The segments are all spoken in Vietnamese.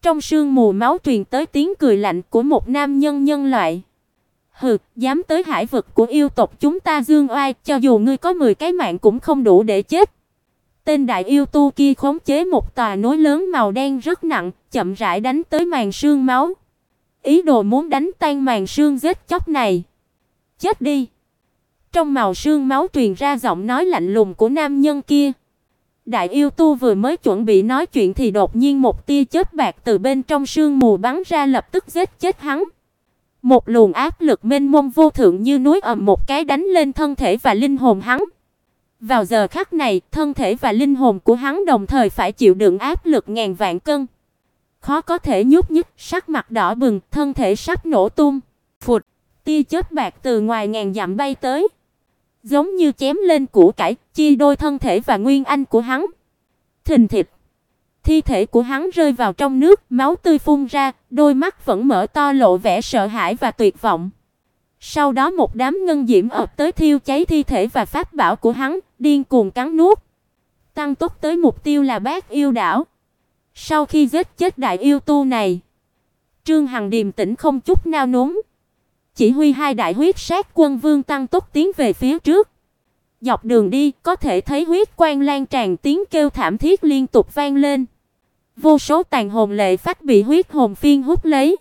Trong sương mù máu truyền tới tiếng cười lạnh của một nam nhân nhân loại. Hừ, dám tới hải vực của yêu tộc chúng ta dương oai, cho dù ngươi có 10 cái mạng cũng không đủ để chết. Tên đại yêu tu kia khống chế một tòa núi lớn màu đen rất nặng, chậm rãi đánh tới màn sương máu. Ý đồ muốn đánh tan màn sương giết chóc này. Chết đi. Trong màu sương máu truyền ra giọng nói lạnh lùng của nam nhân kia. Đại yêu tu vừa mới chuẩn bị nói chuyện thì đột nhiên một tia chớp bạc từ bên trong sương mù bắn ra lập tức giết chết hắn. Một luồng áp lực mênh mông vô thượng như núi ầm một cái đánh lên thân thể và linh hồn hắn. Vào giờ khắc này, thân thể và linh hồn của hắn đồng thời phải chịu đựng áp lực ngàn vạn cân. Khó có thể nhúc nhích, sắc mặt đỏ bừng, thân thể sắp nổ tung. Phụt, tia chớp bạc từ ngoài ngàn dặm bay tới, giống như chém lên củ cải, chia đôi thân thể và nguyên anh của hắn. Thình thịch, thi thể của hắn rơi vào trong nước, máu tươi phun ra, đôi mắt vẫn mở to lộ vẻ sợ hãi và tuyệt vọng. Sau đó một đám ngân diễm ập tới thiêu cháy thi thể và pháp bảo của hắn, điên cuồng cắn nuốt. Tăng tốc tới mục tiêu là Bát Yêu đảo. Sau khi giết chết đại yêu tu này, Trương Hằng điềm tĩnh không chút nao núng, chỉ huy hai đại huyết sát quân vương tăng tốc tiến về phía trước. Dọc đường đi, có thể thấy huyết quang lan tràn, tiếng kêu thảm thiết liên tục vang lên. Vô số tàn hồn lệ phách bị huyết hồn phiên hút lấy.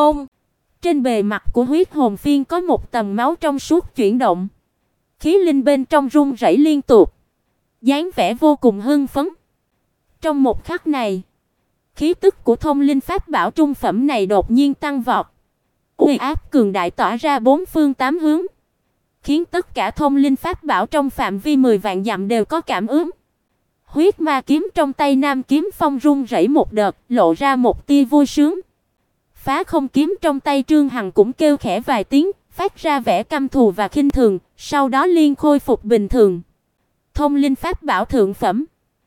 Trên bề mặt của huyết hồn phiên có một tầng máu trong suốt chuyển động. Khí linh bên trong rung rẩy liên tục, dáng vẻ vô cùng hưng phấn. Trong một khắc này, khí tức của thông linh pháp bảo trung phẩm này đột nhiên tăng vọt. Uy áp cường đại tỏa ra bốn phương tám hướng, khiến tất cả thông linh pháp bảo trong phạm vi 10 vạn dặm đều có cảm ứng. Huyết ma kiếm trong tay Nam Kiếm Phong rung rẩy một đợt, lộ ra một tia vui sướng. Phá không kiếm trong tay Trương Hằng cũng kêu khẽ vài tiếng, phát ra vẻ căm thù và khinh thường, sau đó liền khôi phục bình thường. Thông linh pháp bảo thượng phẩm.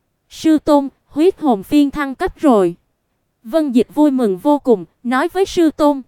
Sư tôn, huyết hồn phiên thăng cấp rồi. Vân Dịch vui mừng vô cùng, nói với sư tôn.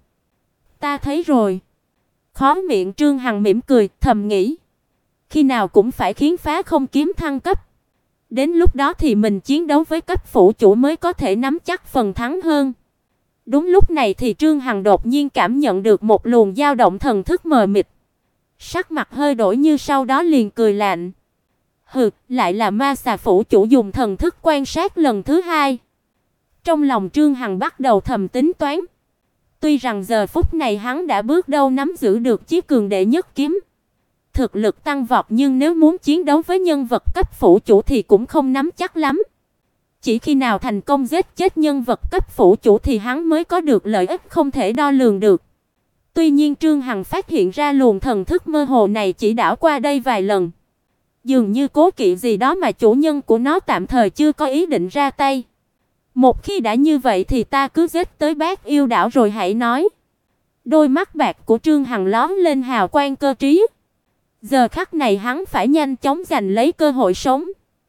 Ta thấy rồi. Khóe miệng Trương Hằng mỉm cười, thầm nghĩ. Khi nào cũng phải khiến phá không kiếm thăng cấp. Đến lúc đó thì mình chiến đấu với cấp phủ chủ mới có thể nắm chắc phần thắng hơn. Đúng lúc này thì Trương Hằng đột nhiên cảm nhận được một luồng dao động thần thức mờ mịt. Sắc mặt hơi đổi như sau đó liền cười lạnh. Hừ, lại là ma xà phủ chủ dùng thần thức quan sát lần thứ hai. Trong lòng Trương Hằng bắt đầu thầm tính toán. Tuy rằng giờ phút này hắn đã bước đầu nắm giữ được chí cường đệ nhất kiếm, thực lực tăng vọt, nhưng nếu muốn chiến đấu với nhân vật cấp phủ chủ thì cũng không nắm chắc lắm. Chỉ khi nào thành công giết chết nhân vật cấp phủ chủ thì hắn mới có được lợi ích không thể đo lường được. Tuy nhiên Trương Hằng phát hiện ra luồng thần thức mơ hồ này chỉ đảo qua đây vài lần. Dường như cố kỵ gì đó mà chủ nhân của nó tạm thời chưa có ý định ra tay. Một khi đã như vậy thì ta cứ giết tới Bát Yêu đảo rồi hãy nói. Đôi mắt bạc của Trương Hằng lóe lên hào quang cơ trí. Giờ khắc này hắn phải nhanh chóng giành lấy cơ hội sống.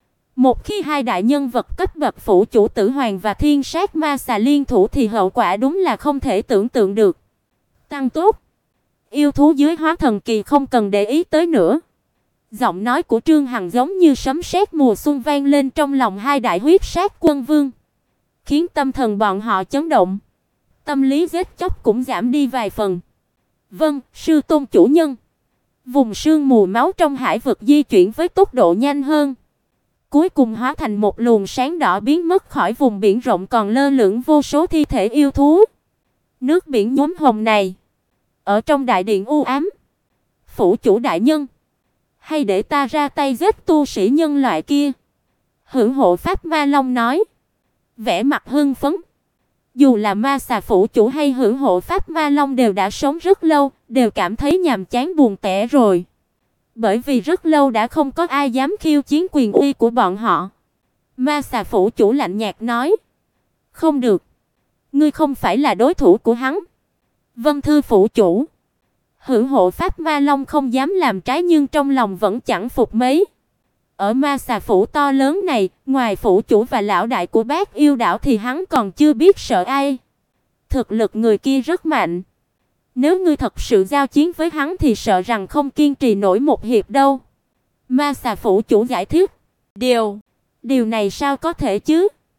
Một khi hai đại nhân vật cấp bậc phủ chủ Tử Hoàng và Thiên Sát Ma Xà liên thủ thì hậu quả đúng là không thể tưởng tượng được. Tăng tốt. Yêu thú dưới hóa thần kỳ không cần để ý tới nữa. Giọng nói của Trương Hằng giống như sấm sét mùa xuân vang lên trong lòng hai đại huyết sát quân vương, khiến tâm thần bọn họ chấn động. Tâm lý giết chóc cũng giảm đi vài phần. Vâng, sư tôn chủ nhân. Vùng sương mù máu trong hải vực di chuyển với tốc độ nhanh hơn, cuối cùng hóa thành một luồng sáng đỏ biến mất khỏi vùng biển rộng còn lơ lửng vô số thi thể yêu thú. Nước biển nhuốm hồng này, ở trong đại điện u ám. Phủ chủ đại nhân, hay để ta ra tay giết tu sĩ nhân loại kia? Hữu hộ pháp Ma Long nói, vẻ mặt hưng phấn. Dù là ma xà phủ chủ hay hữu hộ pháp Ma Long đều đã sống rất lâu, đều cảm thấy nhàm chán buồn tẻ rồi. Bởi vì rất lâu đã không có ai dám khiêu chiến quyền uy của bọn họ. Ma xà phủ chủ lạnh nhạt nói, không được, ngươi không phải là đối thủ của hắn. Vân thư phủ chủ. Hữu hộ pháp Ma Long không dám làm trái nhưng trong lòng vẫn chẳng phục mấy. Ở ma xà phủ to lớn này, ngoài phủ chủ và lão đại của Bát Yêu đảo thì hắn còn chưa biết sợ ai. Thực lực người kia rất mạnh. Nếu ngươi thật sự giao chiến với hắn thì sợ rằng không kiên trì nổi một hiệp đâu. Ma xà phủ chủ giải thích. Điều này sao có thể chứ?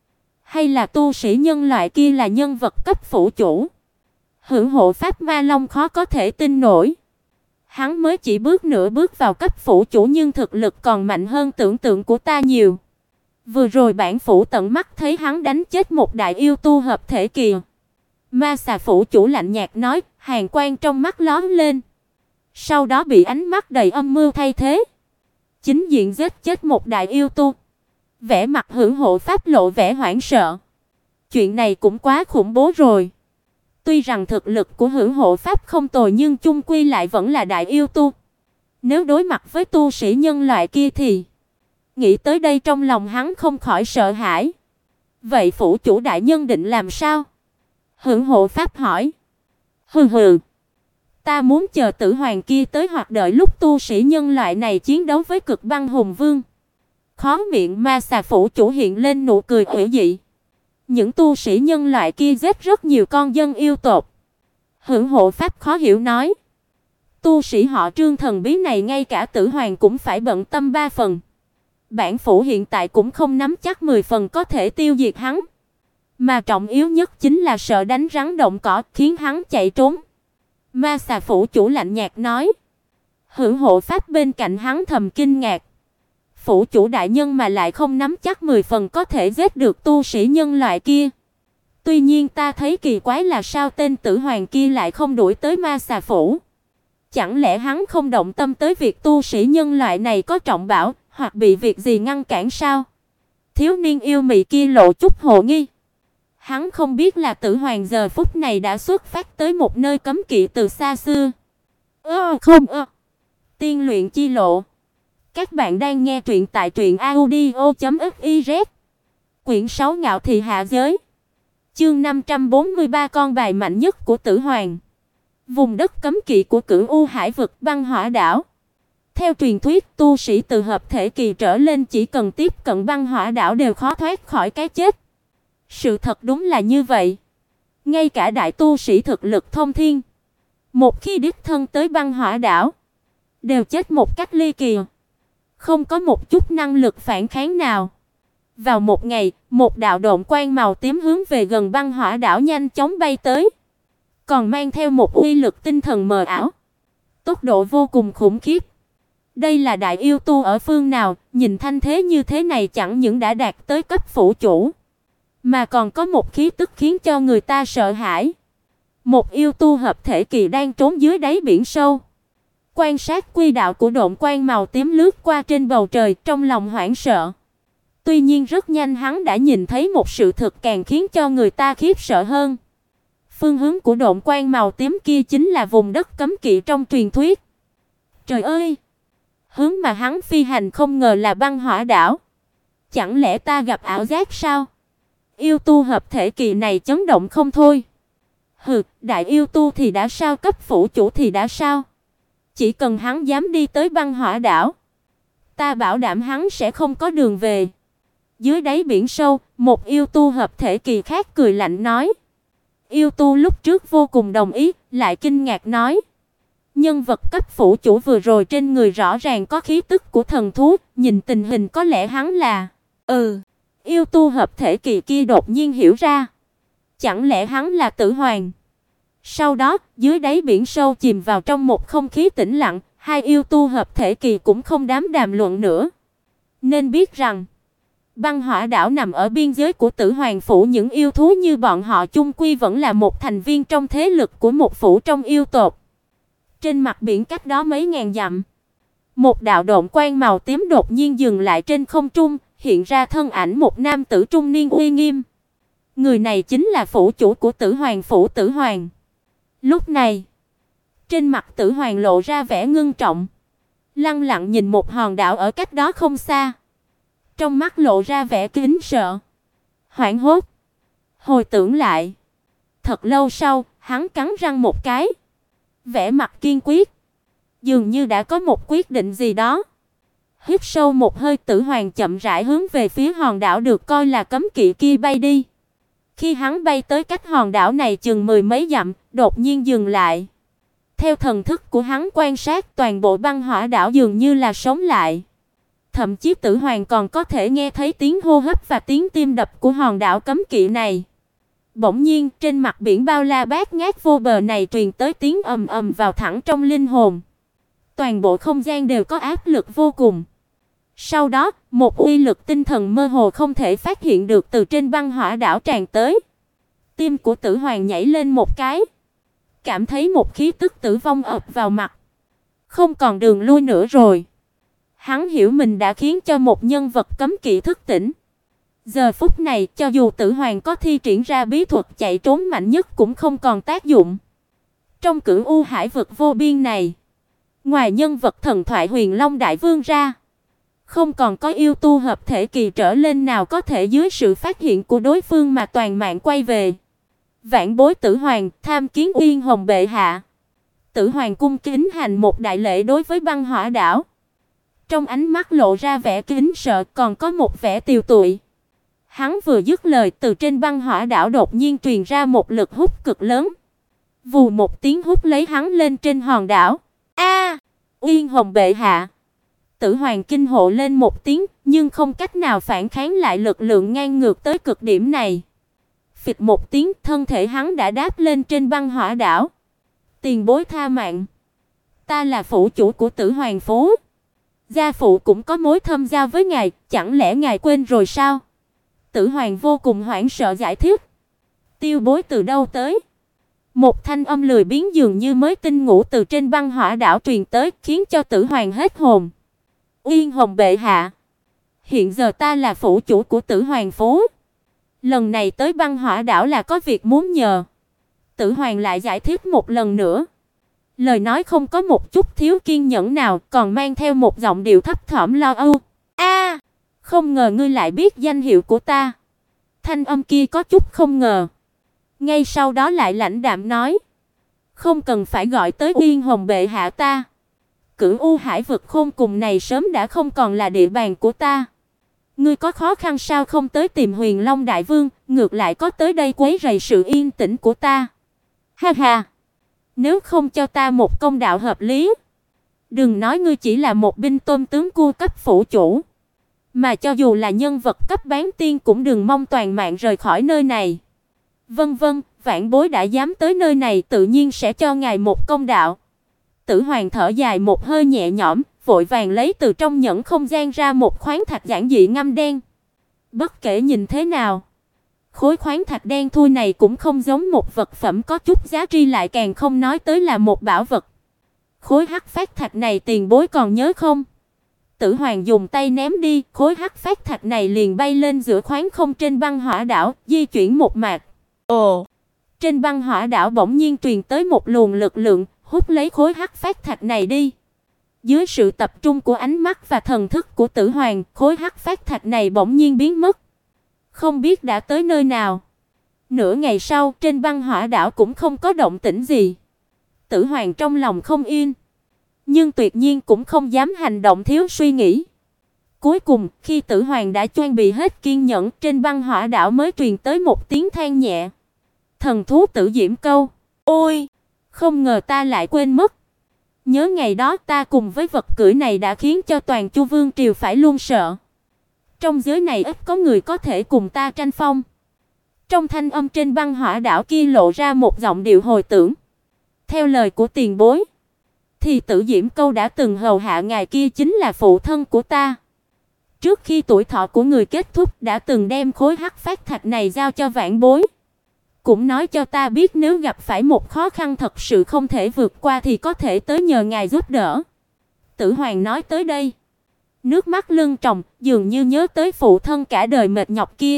Hay là tu sĩ nhân loại kia là nhân vật cấp phủ chủ? Hưởng hộ pháp Ma Long khó có thể tin nổi. Hắn mới chỉ bước nửa bước vào cấp phủ chủ nhưng thực lực còn mạnh hơn tưởng tượng của ta nhiều. Vừa rồi bản phủ tận mắt thấy hắn đánh chết một đại yêu tu hợp thể kìa. Ma xà phủ chủ lạnh nhạt nói, hàn quang trong mắt lóe lên. Sau đó bị ánh mắt đầy âm mưu thay thế. Chính diện giết chết một đại yêu tu. Vẻ mặt Hưởng hộ pháp lộ vẻ hoảng sợ. Chuyện này cũng quá khủng bố rồi. Tuy rằng thực lực của Hưởng hộ pháp không tồi nhưng chung quy lại vẫn là đại yêu tu. Nếu đối mặt với tu sĩ nhân loại kia thì nghĩ tới đây trong lòng hắn không khỏi sợ hãi. Vậy phủ chủ đại nhân định làm sao? Hưởng hộ pháp hỏi. Hừ hừ. Ta muốn chờ Tử Hoàng kia tới hoặc đợi lúc tu sĩ nhân loại này chiến đấu với Cực Băng Hùng Vương. Khóe miệng ma xà phủ chủ hiện lên nụ cười quỷ dị. Những tu sĩ nhân loại kia giết rất nhiều con dân yêu tộc. Hưởng hộ pháp khó hiểu nói. Tu sĩ họ Trương thần bí này ngay cả Tử Hoàng cũng phải bận tâm 3 phần. Bản phủ hiện tại cũng không nắm chắc 10 phần có thể tiêu diệt hắn. Mà trọng yếu nhất chính là sợ đánh rắn động cỏ khiến hắn chạy trốn. Ma xà phủ chủ lạnh nhạt nói. Hưởng hộ pháp bên cạnh hắn thầm kinh ngạc. Phủ chủ đại nhân mà lại không nắm chắc 10 phần có thể giết được tu sĩ nhân loại kia. Tuy nhiên ta thấy kỳ quái là sao tên Tử Hoàng kia lại không đuổi tới ma xà phủ. Chẳng lẽ hắn không động tâm tới việc tu sĩ nhân loại này có trọng bảo, hoặc bị việc gì ngăn cản sao? Thiếu niên yêu mị kia lộ chút hồ nghi. Hắn không biết là Tử Hoàng giờ phút này đã xuất phát tới một nơi cấm kỵ từ xa xưa. Tiên luyện chi lộ. Các bạn đang nghe truyện tại truyệnaudio.fiz. Quyển 6 Ngạo thị hạ giới. Chương 543 con bài mạnh nhất của Tử Hoàng. Vùng đất cấm kỵ của Cửu U Hải vực Băng Hỏa đảo. Theo truyền thuyết, tu sĩ từ hợp thể kỳ trở lên chỉ cần tiếp cận Băng Hỏa đảo đều khó thoát khỏi cái chết. Sự thật đúng là như vậy. Ngay cả đại tu sĩ thực lực thông thiên, một khi đích thân tới Băng Hỏa đảo, đều chết một cách ly kỳ, không có một chút năng lực phản kháng nào. Vào một ngày, một đạo độn quang màu tím hướng về gần Băng Hỏa đảo nhanh chóng bay tới, còn mang theo một uy lực tinh thần mờ ảo, tốc độ vô cùng khủng khiếp. Đây là đại yêu tu ở phương nào, nhìn thanh thế như thế này chẳng những đã đạt tới cấp phủ chủ, mà còn có một khí tức khiến cho người ta sợ hãi. Một yêu tu hợp thể kỳ đang trốn dưới đáy biển sâu. Quan sát quy đạo của độn quang màu tím lướt qua trên bầu trời, trong lòng hoảng sợ. Tuy nhiên rất nhanh hắn đã nhìn thấy một sự thực càng khiến cho người ta khiếp sợ hơn. Phương hướng của độn quang màu tím kia chính là vùng đất cấm kỵ trong truyền thuyết. Trời ơi! Hướng mà hắn phi hành không ngờ là Băng Hỏa đảo. Chẳng lẽ ta gặp ảo giác sao? Yêu tu hợp thể kỳ này chấn động không thôi. Hừ, đại yêu tu thì đã sao, cấp phủ chủ thì đã sao? Chỉ cần hắn dám đi tới Băng Hỏa đảo, ta bảo đảm hắn sẽ không có đường về. Dưới đáy biển sâu, một yêu tu hợp thể kỳ khác cười lạnh nói. Yêu tu lúc trước vô cùng đồng ý, lại kinh ngạc nói. Nhân vật cấp phủ chủ vừa rồi trên người rõ ràng có khí tức của thần thú, nhìn tình hình có lẽ hắn là... Yêu tu hợp thể kỳ kia đột nhiên hiểu ra. Chẳng lẽ hắn là Tử Hoàng? Sau đó, dưới đáy biển sâu chìm vào trong một không khí tĩnh lặng, hai yêu tu hợp thể kỳ cũng không đám đàm luận nữa. Nên biết rằng, Băng Hỏa đảo nằm ở biên giới của Tử Hoàng phủ, những yêu thú như bọn họ chung quy vẫn là một thành viên trong thế lực của một phủ trong yêu tộc. Trên mặt biển cách đó mấy ngàn dặm, một đạo độn quang màu tím đột nhiên dừng lại trên không trung, hiện ra thân ảnh một nam tử trung niên uy nghiêm. Người này chính là phủ chủ của Tử Hoàng phủ Tử Hoàng. Lúc này, trên mặt Tử Hoàng lộ ra vẻ ngưng trọng, lặng lặng nhìn một hòn đảo ở cách đó không xa. Trong mắt lộ ra vẻ kính sợ, hoảng hốt. Hồi tưởng lại, thật lâu sau, hắn cắn răng một cái, vẻ mặt kiên quyết, dường như đã có một quyết định gì đó. Hít sâu một hơi, Tử Hoàng chậm rãi hướng về phía hòn đảo được coi là cấm kỵ kia bay đi. Khi hắn bay tới cách hòn đảo này chừng 10 mấy dặm, đột nhiên dừng lại. Theo thần thức của hắn quan sát, toàn bộ Băng Hỏa đảo dường như là sống lại. Thậm chí Tử Hoàng còn có thể nghe thấy tiếng hô hấp và tiếng tim đập của hòn đảo cấm kỵ này. Bỗng nhiên, trên mặt biển bao la bát ngát vô bờ này truyền tới tiếng ầm ầm vào thẳng trong linh hồn. Toàn bộ không gian đều có áp lực vô cùng. Sau đó, một uy lực tinh thần mơ hồ không thể phát hiện được từ trên băng hỏa đảo tràn tới. Tim của Tử Hoàng nhảy lên một cái, cảm thấy một khí tức tử vong ập vào mặt. Không còn đường lui nữa rồi. Hắn hiểu mình đã khiến cho một nhân vật cấm kỵ thức tỉnh. Giờ phút này, cho dù Tử Hoàng có thi triển ra bí thuật chạy trốn mạnh nhất cũng không còn tác dụng. Trong cửu u hải vực vô biên này, ngoài nhân vật thần thoại Huyền Long Đại Vương ra, không còn có yêu tu hợp thể kỳ trở lên nào có thể dưới sự phát hiện của đối phương mà toàn mạng quay về. Vạn bối Tử Hoàng, tham kiến Uyên Hồng bệ hạ. Tử Hoàng cung kính hành một đại lễ đối với băng hỏa đảo. Trong ánh mắt lộ ra vẻ kính sợ, còn có một vẻ tiều tụy. Hắn vừa dứt lời, từ trên băng hỏa đảo đột nhiên truyền ra một lực hút cực lớn. Vù một tiếng hút lấy hắn lên trên hòn đảo. A! Uyên Hồng bệ hạ. Tử Hoàng kinh hô lên một tiếng, nhưng không cách nào phản kháng lại lực lượng ngang ngược tới cực điểm này. Phịch một tiếng, thân thể hắn đã đáp lên trên băng hỏa đảo. Tiền bối tha mạng. Ta là phủ chủ của Tử Hoàng phố. Gia phụ cũng có mối thâm giao với ngài, chẳng lẽ ngài quên rồi sao? Tử Hoàng vô cùng hoảng sợ giải thích. Tiêu bối từ đâu tới? Một thanh âm lười biếng dường như mới tinh ngủ từ trên băng hỏa đảo truyền tới, khiến cho Tử Hoàng hết hồn. Uyên Hồng bệ hạ, hiện giờ ta là phủ chủ của Tử Hoàng phố. Lần này tới băng hỏa đảo là có việc muốn nhờ. Tử Hoàng lại giải thích một lần nữa. Lời nói không có một chút thiếu kiên nhẫn nào, còn mang theo một giọng điệu thấp thỏm lo âu. A, không ngờ ngươi lại biết danh hiệu của ta. Thanh âm kia có chút không ngờ. Ngay sau đó lại lãnh đạm nói, không cần phải gọi tới Uyên Hồng bệ hạ ta. Cửu U hải vực khôn cùng này sớm đã không còn là địa bàn của ta. Ngươi có khó khăn sao không tới tìm Huyền Long Đại Vương, ngược lại có tới đây quấy rầy sự yên tĩnh của ta. Ha ha. Nếu không cho ta một công đạo hợp lý, đừng nói ngươi chỉ là một binh tôm tướng cua cấp phủ chủ, mà cho dù là nhân vật cấp bán tiên cũng đừng mong toàn mạng rời khỏi nơi này. Vân vân, vạn bối đã dám tới nơi này tự nhiên sẽ cho ngài một công đạo. Tử Hoàng thở dài một hơi nhẹ nhõm, vội vàng lấy từ trong nhẫn không gian ra một khoáng thạch giản dị ngăm đen. Bất kể nhìn thế nào, khối khoáng thạch đen thui này cũng không giống một vật phẩm có chút giá trị, lại càng không nói tới là một bảo vật. Khối hắc phát thạch này tiền bối còn nhớ không? Tử Hoàng dùng tay ném đi, khối hắc phát thạch này liền bay lên giữa khoáng không trên băng hỏa đảo, di chuyển một mạch. Ồ! Trên băng hỏa đảo bỗng nhiên truyền tới một luồng lực lượng, hút lấy khối hắc phát thạch này đi. Dưới sự tập trung của ánh mắt và thần thức của Tử Hoàng, khối hắc phát thạch này bỗng nhiên biến mất. Không biết đã tới nơi nào. Nửa ngày sau, trên băng hỏa đảo cũng không có động tĩnh gì. Tử Hoàng trong lòng không yên, nhưng tuyệt nhiên cũng không dám hành động thiếu suy nghĩ. Cuối cùng, khi Tử Hoàng đã chuẩn bị hết kiên nhẫn, trên băng hỏa đảo mới truyền tới một tiếng than nhẹ. Thần thú Tử Diễm Câu. Ôi, không ngờ ta lại quên mất. Nhớ ngày đó ta cùng với vật cưỡi này đã khiến cho toàn Chu Vương triều phải luôn sợ. Trong giới này ít có người có thể cùng ta tranh phong. Trong thanh âm trên băng hỏa đảo kia lộ ra một giọng điệu hồi tưởng. Theo lời của tiền bối, thì Tử Diễm Câu đã từng hầu hạ ngài kia chính là phụ thân của ta. Trước khi tuổi thọ của người kết thúc đã từng đem khối hắc phát thạch này giao cho vãn bối. Cũng nói cho ta biết nếu gặp phải một khó khăn thật sự không thể vượt qua thì có thể tới nhờ ngài giúp đỡ. Tử Hoàng nói tới đây, nước mắt lưng tròng, dường như nhớ tới phụ thân cả đời mệt nhọc kia.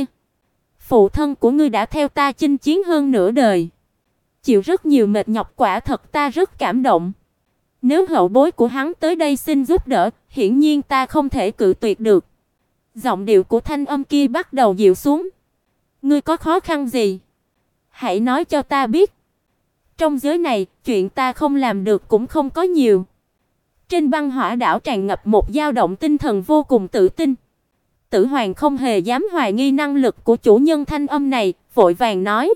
Phụ thân của ngươi đã theo ta chinh chiến hơn nửa đời, chịu rất nhiều mệt nhọc, quả thật ta rất cảm động. Nếu hậu bối của hắn tới đây xin giúp đỡ, hiển nhiên ta không thể cự tuyệt được. Giọng điệu của thanh âm kia bắt đầu dịu xuống. Ngươi có khó khăn gì? Hãy nói cho ta biết. Trong giới này, chuyện ta không làm được cũng không có nhiều. Trên băng hỏa đảo tràn ngập một dao động tinh thần vô cùng tự tin. Tử Hoàng không hề dám hoài nghi năng lực của chủ nhân thanh âm này, vội vàng nói.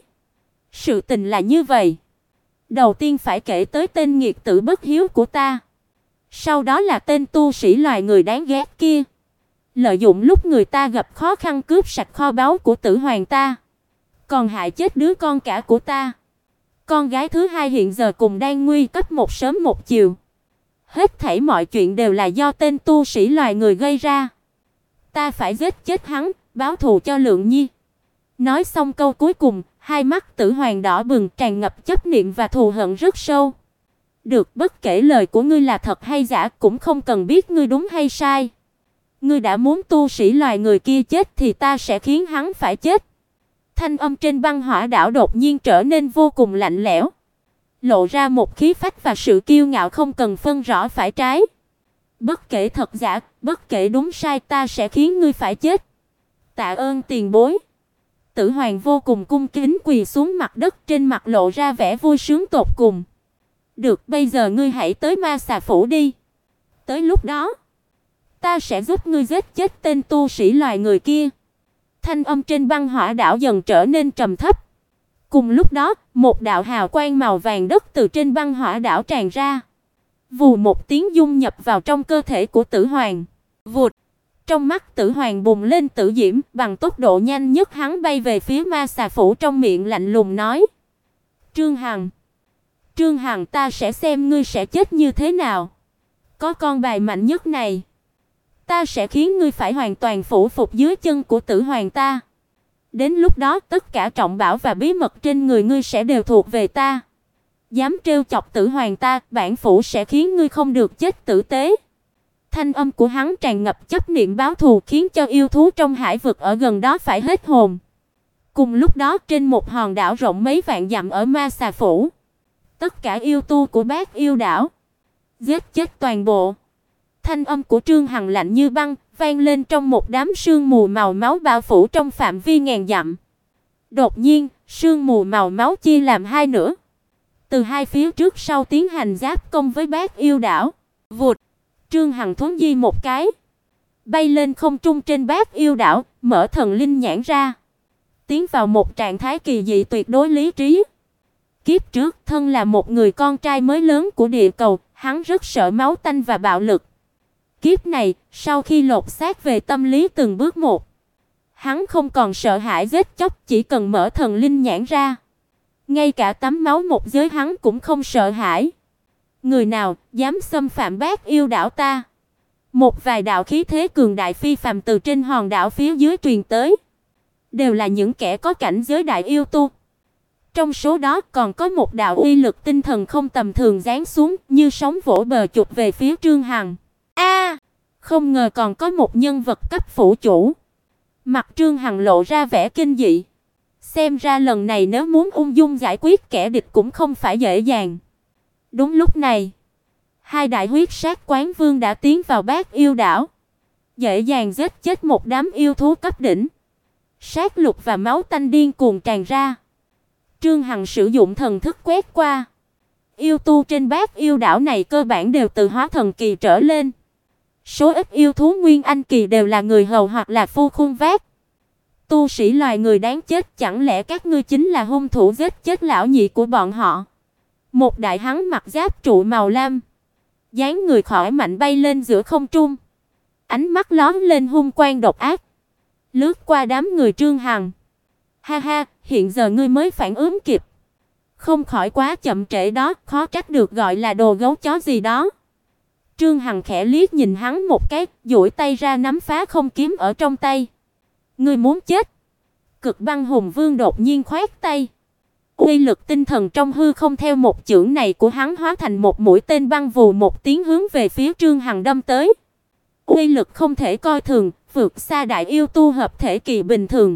Sự tình là như vậy. Đầu tiên phải kể tới tên nghiệt tử bất hiếu của ta. Sau đó là tên tu sĩ loài người đáng ghét kia. Lợi dụng lúc người ta gặp khó khăn cướp sạch kho báu của Tử Hoàng ta, còn hại chết đứa con cả của ta. Con gái thứ hai hiện giờ cùng đang nguy cấp một sớm một chiều. Hết thảy mọi chuyện đều là do tên tu sĩ loài người gây ra. Ta phải giết chết hắn, báo thù cho Lượng Nhi. Nói xong câu cuối cùng, hai mắt Tử Hoàng đỏ bừng, tràn ngập chấp niệm và thù hận rất sâu. Được, bất kể lời của ngươi là thật hay giả, cũng không cần biết ngươi đúng hay sai. Ngươi đã muốn tu sĩ loài người kia chết thì ta sẽ khiến hắn phải chết. Thanh âm trên băng hỏa đảo đột nhiên trở nên vô cùng lạnh lẽo, lộ ra một khí phách và sự kiêu ngạo không cần phân rõ phải trái. Bất kể thật giả, bất kể đúng sai, ta sẽ khiến ngươi phải chết. Tạ ơn tiền bối. Tử Hoàng vô cùng cung kính quỳ xuống mặt đất, trên mặt lộ ra vẻ vui sướng tột cùng. Được, bây giờ ngươi hãy tới Ma Xà Phủ đi. Tới lúc đó, ta sẽ giúp ngươi giết chết tên tu sĩ loài người kia. Thanh âm trên băng hỏa đảo dần trở nên trầm thấp. Cùng lúc đó, một đạo hào quang màu vàng đất từ trên băng hỏa đảo tràn ra. Vù một tiếng dung nhập vào trong cơ thể của Tử Hoàng. Vụt, trong mắt Tử Hoàng bùng lên tử diễm, bằng tốc độ nhanh nhất hắn bay về phía Ma Xà Phủ, trong miệng lạnh lùng nói: Trương Hằng, Trương Hằng, ta sẽ xem ngươi sẽ chết như thế nào. Có con bài mạnh nhất này, ta sẽ khiến ngươi phải hoàn toàn phủ phục dưới chân của Tử Hoàng ta. Đến lúc đó, tất cả trọng bảo và bí mật trên người ngươi sẽ đều thuộc về ta. Dám trêu chọc Tử Hoàng ta, bản phủ sẽ khiến ngươi không được chết tử tế. Thanh âm của hắn tràn ngập chấp niệm báo thù, khiến cho yêu thú trong hải vực ở gần đó phải hết hồn. Cùng lúc đó, trên một hòn đảo rộng mấy vạn dặm ở Ma Xà Phủ, tất cả yêu tu của Bát Yêu đảo giết chết toàn bộ. Thanh âm của Trương Hằng lạnh như băng, vang lên trong một đám sương mù màu máu bao phủ trong phạm vi ngàn dặm. Đột nhiên, sương mù màu máu chia làm hai nửa, từ hai phía trước sau tiến hành giáp công với Bát Yêu đảo. Vụt, Trương Hằng thuấn di một cái, bay lên không trung trên Bát Yêu đảo, mở thần linh nhãn ra, tiến vào một trạng thái kỳ dị tuyệt đối lý trí. Kiếp trước, thân là một người con trai mới lớn của địa cầu, hắn rất sợ máu tanh và bạo lực. Kiếp này, sau khi lột xác về tâm lý từng bước một, hắn không còn sợ hãi giết chóc, chỉ cần mở thần linh nhãn ra, ngay cả tắm máu một giới hắn cũng không sợ hãi. Người nào dám xâm phạm Bát Yêu đảo ta? Một vài đạo khí thế cường đại phi phàm từ trên hòn đảo phía dưới truyền tới, đều là những kẻ có cảnh giới đại yêu tu. Trong số đó còn có một đạo uy lực tinh thần không tầm thường giáng xuống, như sóng vỗ bờ chụp về phía Trương Hằng. Không ngờ còn có một nhân vật cấp phủ chủ. Mặt Trương Hằng lộ ra vẻ kinh dị. Xem ra lần này nếu muốn ung dung giải quyết kẻ địch cũng không phải dễ dàng. Đúng lúc này, hai đại huyết sát quán vương đã tiến vào Bát Yêu đảo, dễ dàng giết chết một đám yêu thú cấp đỉnh. Sát lục và máu tanh điên cuồng tràn ra. Trương Hằng sử dụng thần thức quét qua. Yêu tu trên Bát Yêu đảo này cơ bản đều từ hóa thần kỳ trở lên. Số ít yêu thú nguyên anh kỳ đều là người hầu hoặc là phu khuôn vác. Tu sĩ loài người đáng chết, chẳng lẽ các ngươi chính là hung thủ giết chết lão nhị của bọn họ? Một đại hán mặc giáp trụ màu lam, dáng người khỏe mạnh bay lên giữa không trung, ánh mắt lóe lên hung quang độc ác, lướt qua đám người Trương Hằng. Ha ha, hiện giờ ngươi mới phản ứng kịp. Không khỏi quá chậm trễ đó, khó trách được gọi là đồ gấu chó gì đó. Trương Hằng khẽ liếc nhìn hắn một cái, duỗi tay ra nắm phá không kiếm ở trong tay. Ngươi muốn chết? Cực Băng Hùng Vương đột nhiên khoát tay. Uy lực tinh thần trong hư không theo một chưởng này của hắn hóa thành một mũi tên băng vù một tiếng hướng về phía Trương Hằng đâm tới. Uy lực không thể coi thường, vượt xa đại yêu tu hợp thể kỳ bình thường.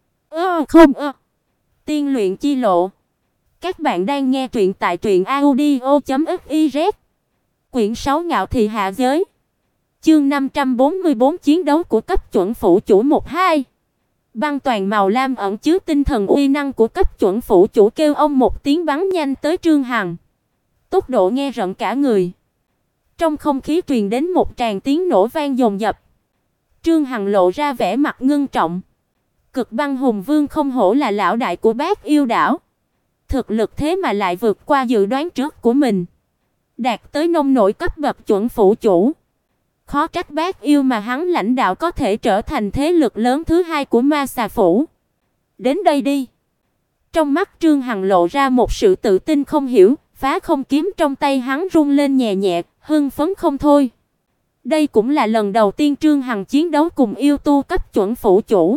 Tiên luyện chi lộ. Các bạn đang nghe truyện tại truyệnaudio.fiz. Quyển 6 Ngạo thị hạ giới. Chương 544 chiến đấu của cấp chuẩn phủ chủ 1-2. Băng toàn màu lam ẩn chứa tinh thần uy năng của cấp chuẩn phủ chủ kêu ông một tiếng bắn nhanh tới Trương Hằng. Tốc độ nghe rợn cả người. Trong không khí truyền đến một tràng tiếng nổ vang dồn dập. Trương Hằng lộ ra vẻ mặt ngưng trọng. Cực Băng Hùng Vương không hổ là lão đại của Bát Yêu đảo. Thực lực thế mà lại vượt qua dự đoán trước của mình, đạt tới nông nổi cấp bậc chuẩn phủ chủ. Khó trách Bác Yêu mà hắn lãnh đạo có thể trở thành thế lực lớn thứ hai của Ma Xà phủ. Đến đây đi. Trong mắt Trương Hằng lộ ra một sự tự tin không hiểu, phá không kiếm trong tay hắn rung lên nhẹ nhẹ, hưng phấn không thôi. Đây cũng là lần đầu tiên Trương Hằng chiến đấu cùng yêu tu cấp chuẩn phủ chủ.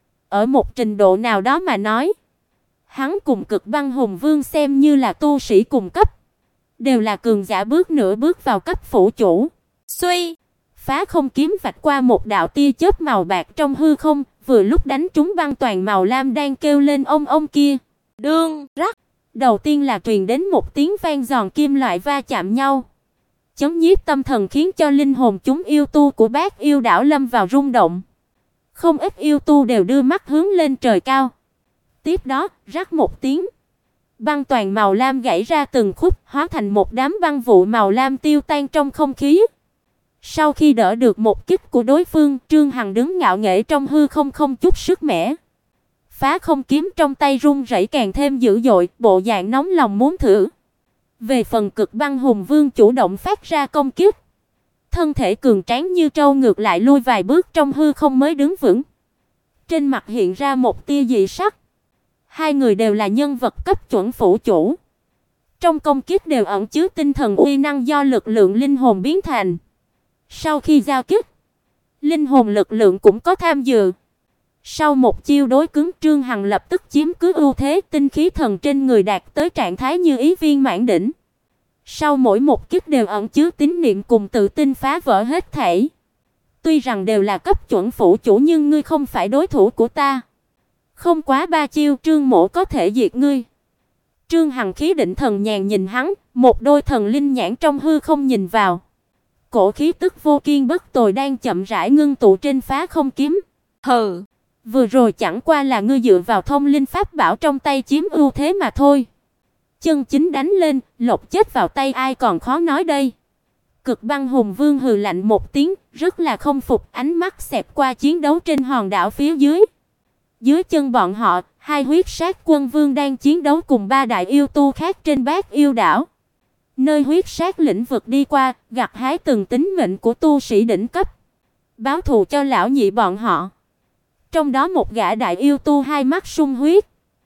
Ở một trình độ nào đó mà nói, hắn cùng Cực Băng Hùng Vương xem như là tu sĩ cùng cấp, đều là cường giả bước nửa bước vào cấp phủ chủ. Xuy, phá không kiếm vạch qua một đạo tia chớp màu bạc trong hư không, vừa lúc đánh trúng băng toàn màu lam đang kêu lên ông kia. Đương, rắc. Đầu tiên là truyền đến một tiếng vang giòn kim loại va chạm nhau, chấn nhiếp tâm thần khiến cho linh hồn chúng yêu tu của Bác Yêu đảo lâm vào rung động. Không ít yêu tu đều đưa mắt hướng lên trời cao. Tiếp đó, rắc một tiếng, băng toàn màu lam gãy ra từng khúc, hóa thành một đám băng vụ màu lam tiêu tan trong không khí. Sau khi đỡ được một kích của đối phương, Trương Hằng đứng ngạo nghễ trong hư không không chút sức mẻ. Phá không kiếm trong tay run rẩy càng thêm dữ dội, bộ dạng nóng lòng muốn thử. Về phần Cực Băng Hùng Vương chủ động phát ra công kích, thân thể cường tráng như trâu ngược lại lui vài bước trong hư không mới đứng vững. Trên mặt hiện ra một tia dị sắc. Hai người đều là nhân vật cấp chuẩn phủ chủ. Trong công kích đều ẩn chứa tinh thần uy năng do lực lượng linh hồn biến thành. Sau khi giao kích, linh hồn lực lượng cũng có tham dự. Sau một chiêu đối cứng, Trương Hằng lập tức chiếm cứ ưu thế, tinh khí thần trên người đạt tới trạng thái như ý viên mãn đỉnh. Sau mỗi một kích đều ẩn chứa tín niệm cùng tự tin phá vỡ hết thảy. Tuy rằng đều là cấp chuẩn phủ chủ nhưng ngươi không phải đối thủ của ta. Không quá ba chiêu Trương mỗ có thể diệt ngươi. Trương Hằng khí định thần nhàn nhìn hắn, một đôi thần linh nhãn trong hư không nhìn vào. Cổ khí tức vô kiên bất tồi đang chậm rãi ngưng tụ trên phá không kiếm. Hừ, vừa rồi chẳng qua là ngươi dựa vào thông linh pháp bảo trong tay chiếm ưu thế mà thôi. Chân chính đánh lên, lột chết vào tay ai còn khó nói đây. Cực Băng Hùng Vương hừ lạnh một tiếng, rất là không phục, ánh mắt xẹt qua chiến đấu trên hòn đảo phía dưới. Dưới chân bọn họ, hai huyết sát quân vương đang chiến đấu cùng ba đại yêu tu khác trên Bát Yêu đảo. Nơi huyết sát lĩnh vực đi qua, gặt hái từng tính mệnh của tu sĩ đỉnh cấp, báo thù cho lão nhị bọn họ. Trong đó một gã đại yêu tu hai mắt sung huyết,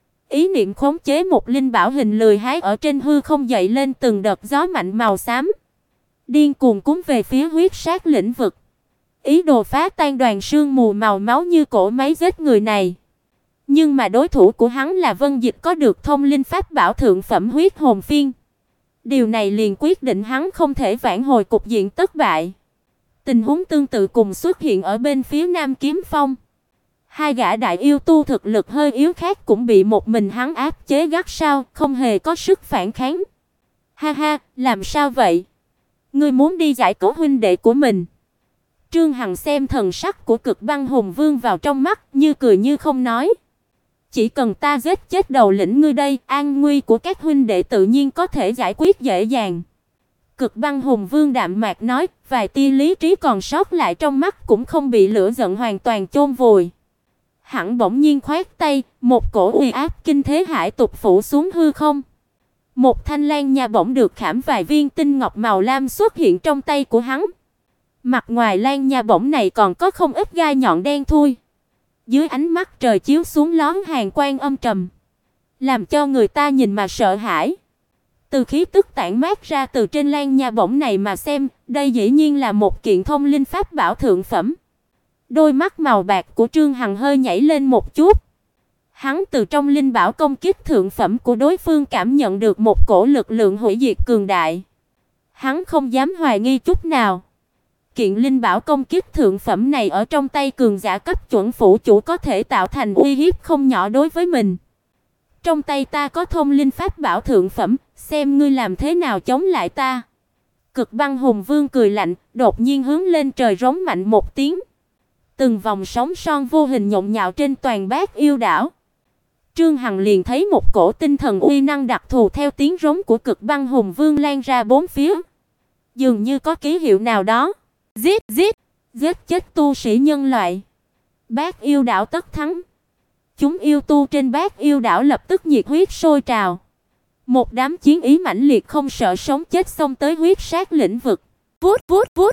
ý niệm khống chế một linh bảo hình lười hái ở trên hư không dậy lên từng đợt gió mạnh màu xám, điên cuồng cuốn về phía huyết sát lĩnh vực, ý đồ phá tan đoàn sương mù màu máu như cỗ máy giết người này. Nhưng mà đối thủ của hắn là Vân Dịch có được thông linh pháp bảo thượng phẩm huyết hồn phiên. Điều này liền quyết định hắn không thể vãn hồi cục diện thất bại. Tình huống tương tự cùng xuất hiện ở bên phía Nam Kiếm Phong. Hai gã đại yêu tu thực lực hơi yếu khác cũng bị một mình hắn áp chế gắt gao, không hề có sức phản kháng. Ha ha, làm sao vậy? Ngươi muốn đi giải cứu huynh đệ của mình? Trương Hằng xem thần sắc của Cực Băng Hùng Vương vào trong mắt, như cười như không nói. Chỉ cần ta giết chết đầu lĩnh ngươi đây, an nguy của các huynh đệ tự nhiên có thể giải quyết dễ dàng. Cực Băng Hùng Vương đạm mạc nói, vài tia lý trí còn sót lại trong mắt cũng không bị lửa giận hoàn toàn chôn vùi. Hắn bỗng nhiên khoát tay, một cổ uy áp kinh thế hải tục phủ xuống hư không. Một thanh lan nha bỗng được khảm vài viên tinh ngọc màu lam xuất hiện trong tay của hắn. Mặt ngoài lan nha bổng này còn có không ít gai nhọn đen thui. Dưới ánh mắt trời chiếu xuống lóe hàn quang âm trầm, làm cho người ta nhìn mà sợ hãi. Từ khí tức tản mát ra từ trên lan nha bổng này mà xem, đây dĩ nhiên là một kiện thông linh pháp bảo thượng phẩm. Đôi mắt màu bạc của Trương Hằng hơi nhảy lên một chút. Hắn từ trong linh bảo công kích thượng phẩm của đối phương cảm nhận được một cổ lực lượng hủy diệt cường đại. Hắn không dám hoài nghi chút nào. Kiện linh bảo công kích thượng phẩm này ở trong tay cường giả cấp chuẩn phủ chủ có thể tạo thành uy hiếp không nhỏ đối với mình. Trong tay ta có thông linh pháp bảo thượng phẩm, xem ngươi làm thế nào chống lại ta. Cực Băng Hùng Vương cười lạnh, đột nhiên hướng lên trời rống mạnh một tiếng. Từng vòng sóng son vô hình nhộn nhạo trên toàn Bát Yêu đảo. Trương Hằng liền thấy một cổ tinh thần uy năng đặc thù theo tiếng rống của Cực Băng Hùng Vương lan ra bốn phía. Dường như có ký hiệu nào đó. Giết, giết, giết chết tu sĩ nhân loại. Bát Yêu đảo tất thắng. Chúng yêu tu trên Bát Yêu đảo lập tức nhiệt huyết sôi trào. Một đám chiến ý mãnh liệt không sợ sống chết xông tới huyết sát lĩnh vực. Vút vút vút,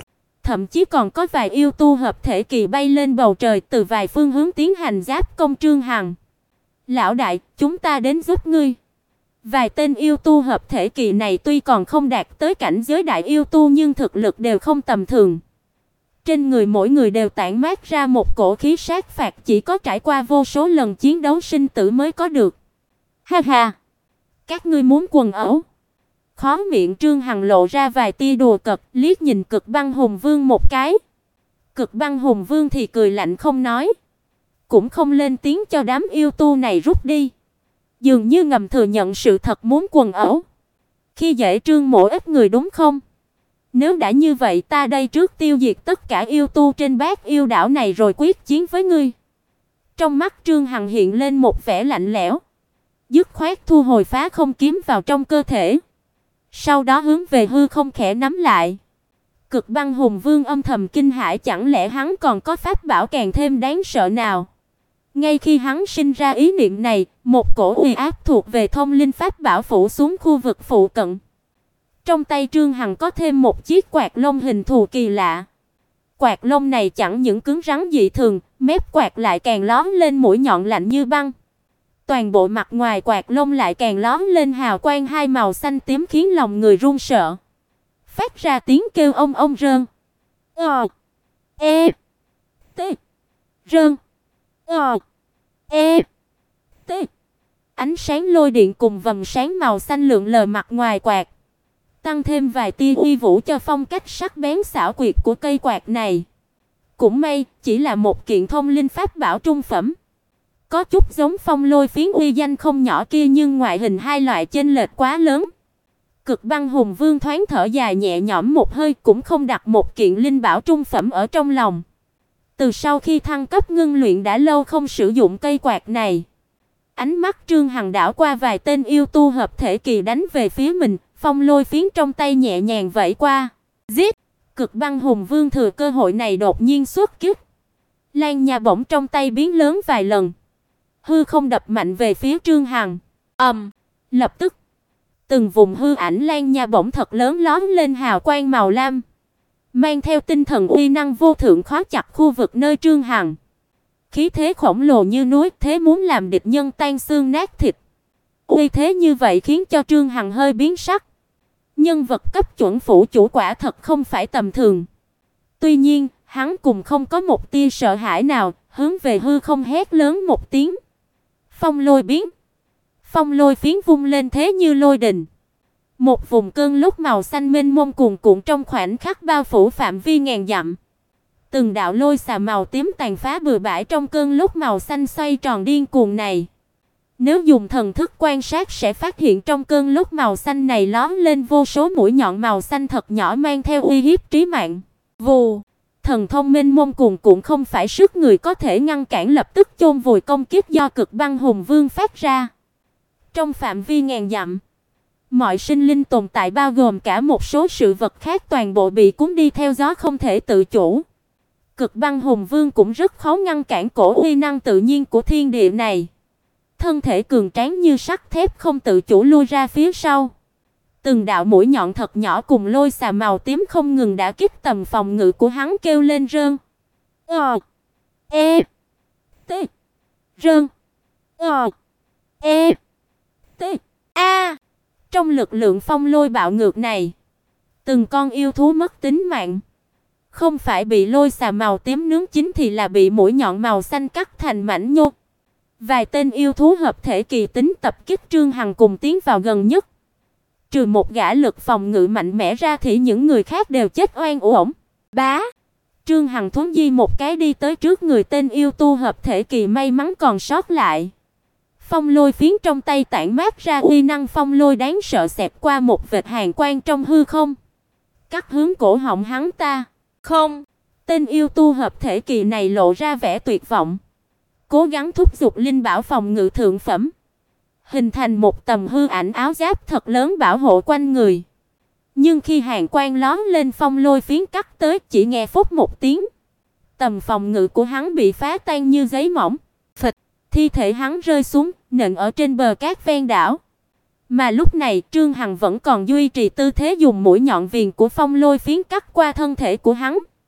Thậm chí còn có vài yêu tu hợp thể kỳ bay lên bầu trời từ vài phương hướng tiến hành giáp công Trương Hằng. "Lão đại, chúng ta đến giúp ngươi." Vài tên yêu tu hợp thể kỳ này tuy còn không đạt tới cảnh giới đại yêu tu nhưng thực lực đều không tầm thường. Trên người mỗi người đều tản mát ra một cổ khí sát phạt chỉ có trải qua vô số lần chiến đấu sinh tử mới có được. "Ha ha, các ngươi muốn quần ẩu?" Khóe miệng Trương Hằng lộ ra vài tia đùa cợt, liếc nhìn Cực Băng Hùng Vương một cái. Cực Băng Hùng Vương thì cười lạnh không nói, cũng không lên tiếng cho đám yêu tu này rút đi, dường như ngầm thừa nhận sự thật muốn quần ẩu. "Khi dễ Trương mỗ ít người đúng không? Nếu đã như vậy ta đây trước tiêu diệt tất cả yêu tu trên bát yêu đảo này rồi quyết chiến với ngươi." Trong mắt Trương Hằng hiện lên một vẻ lạnh lẽo, dứt khoát thu hồi phá không kiếm vào trong cơ thể. Sau đó hướng về hư không khẽ nắm lại. Cực Băng Hùng Vương âm thầm kinh hãi, chẳng lẽ hắn còn có pháp bảo càng thêm đáng sợ nào? Ngay khi hắn sinh ra ý niệm này, một cổ uy áp thuộc về thông linh pháp bảo phủ xuống khu vực phụ cận. Trong tay Trương Hằng có thêm một chiếc quạt lông hình thù kỳ lạ. Quạt lông này chẳng những cứng rắn dị thường, mép quạt lại càng lóe lên mũi nhọn lạnh như băng. Toàn bộ mặt ngoài quạt lông lại càng lóe lên hào quang hai màu xanh tím khiến lòng người run sợ. Phát ra tiếng kêu ông rơn. T. Rơn. T. Ánh sáng lôi điện cùng vầng sáng màu xanh lượn lờ mặt ngoài quạt, tăng thêm vài tia uy vũ cho phong cách sắc bén xảo quyệt của cây quạt này. Cũng may, chỉ là một kiện thông linh pháp bảo trung phẩm. Có chút giống phong lôi phiến uy danh không nhỏ kia nhưng ngoại hình hai loại chênh lệch quá lớn. Cực Băng Hùng Vương thoáng thở dài nhẹ nhõm một hơi, cũng không đặt một kiện linh bảo trung phẩm ở trong lòng. Từ sau khi thăng cấp ngưng luyện đã lâu không sử dụng cây quạt này. Ánh mắt Trương Hằng đảo qua vài tên yêu tu hợp thể kỳ đánh về phía mình, phong lôi phiến trong tay nhẹ nhàng vẫy qua. Giết! Cực Băng Hùng Vương thừa cơ hội này đột nhiên xuất kích. Lan nha bổng trong tay biến lớn vài lần, hư không đập mạnh về phía Trương Hằng. Lập tức, từng vùng hư ảnh lan nha bổng thật lớn lóe lên hào quang màu lam, mang theo tinh thần uy năng vô thượng khóa chặt khu vực nơi Trương Hằng. Khí thế khổng lồ như núi, thế muốn làm địch nhân tan xương nát thịt. Uy thế như vậy khiến cho Trương Hằng hơi biến sắc. Nhân vật cấp chuẩn phủ chủ quả thật không phải tầm thường. Tuy nhiên, hắn cũng không có một tia sợ hãi nào, hướng về hư không hét lớn một tiếng. Phong lôi biến. Phong lôi phiến vung lên thế như lôi đình. Một vùng cơn lốc màu xanh mênh mông cuồn cuộn trong khoảnh khắc bao phủ phạm vi ngàn dặm. Từng đạo lôi xà màu tím tàn phá bừa bãi trong cơn lốc màu xanh xoay tròn điên cuồng này. Nếu dùng thần thức quan sát sẽ phát hiện trong cơn lốc màu xanh này lóe lên vô số mũi nhọn màu xanh thật nhỏ mang theo uy hiếp trí mạng. Vù, thần thông mênh mông cuồn cuộn không phải sức người có thể ngăn cản, lập tức chôn vùi công kích do Cực Băng Hùng Vương phát ra. Trong phạm vi ngàn dặm, mọi sinh linh tồn tại bao gồm cả một số sự vật khác toàn bộ bị cuốn đi theo gió không thể tự chủ. Cực Băng Hùng Vương cũng rất khó ngăn cản cổ uy năng tự nhiên của thiên địa này. Thân thể cường tráng như sắt thép không tự chủ lui ra phía sau. Từng đạo mũi nhọn thật nhỏ cùng lôi xà màu tím không ngừng đả kích tầm phòng ngự của hắn, kêu lên rơn. T. Rơn. T. Trong lực lượng phong lôi bạo ngược này, từng con yêu thú mất tính mạng. Không phải bị lôi xà màu tím nướng chín thì là bị mũi nhọn màu xanh cắt thành mảnh nhô. Vài tên yêu thú hợp thể kỳ tính tập kích Trương Hằng cùng tiến vào gần nhất. Trừ một gã lực phòng ngự mạnh mẽ ra thì những người khác đều chết oan uổng. Bá! Trương Hằng thuấn di một cái đi tới trước người tên yêu tu hợp thể kỳ may mắn còn sót lại. Phong lôi phiến trong tay tản mát ra uy năng phong lôi đáng sợ, xẹt qua một vệt hàn quang trong hư không, cắt hướng cổ họng hắn ta. Không! Tên yêu tu hợp thể kỳ này lộ ra vẻ tuyệt vọng, cố gắng thúc giục linh bảo phòng ngự thượng phẩm, hình thành một tầm hư ảnh áo giáp thật lớn bảo hộ quanh người. Nhưng khi hàn quang lóe lên phong lôi phiến cắt tới, chỉ nghe phốc một tiếng, tầm phòng ngự của hắn bị phá tan như giấy mỏng. Phịch, thi thể hắn rơi xuống, nện ở trên bờ cát ven đảo. Mà lúc này, Trương Hằng vẫn còn duy trì tư thế dùng mũi nhọn viền của phong lôi phiến cắt qua thân thể của hắn.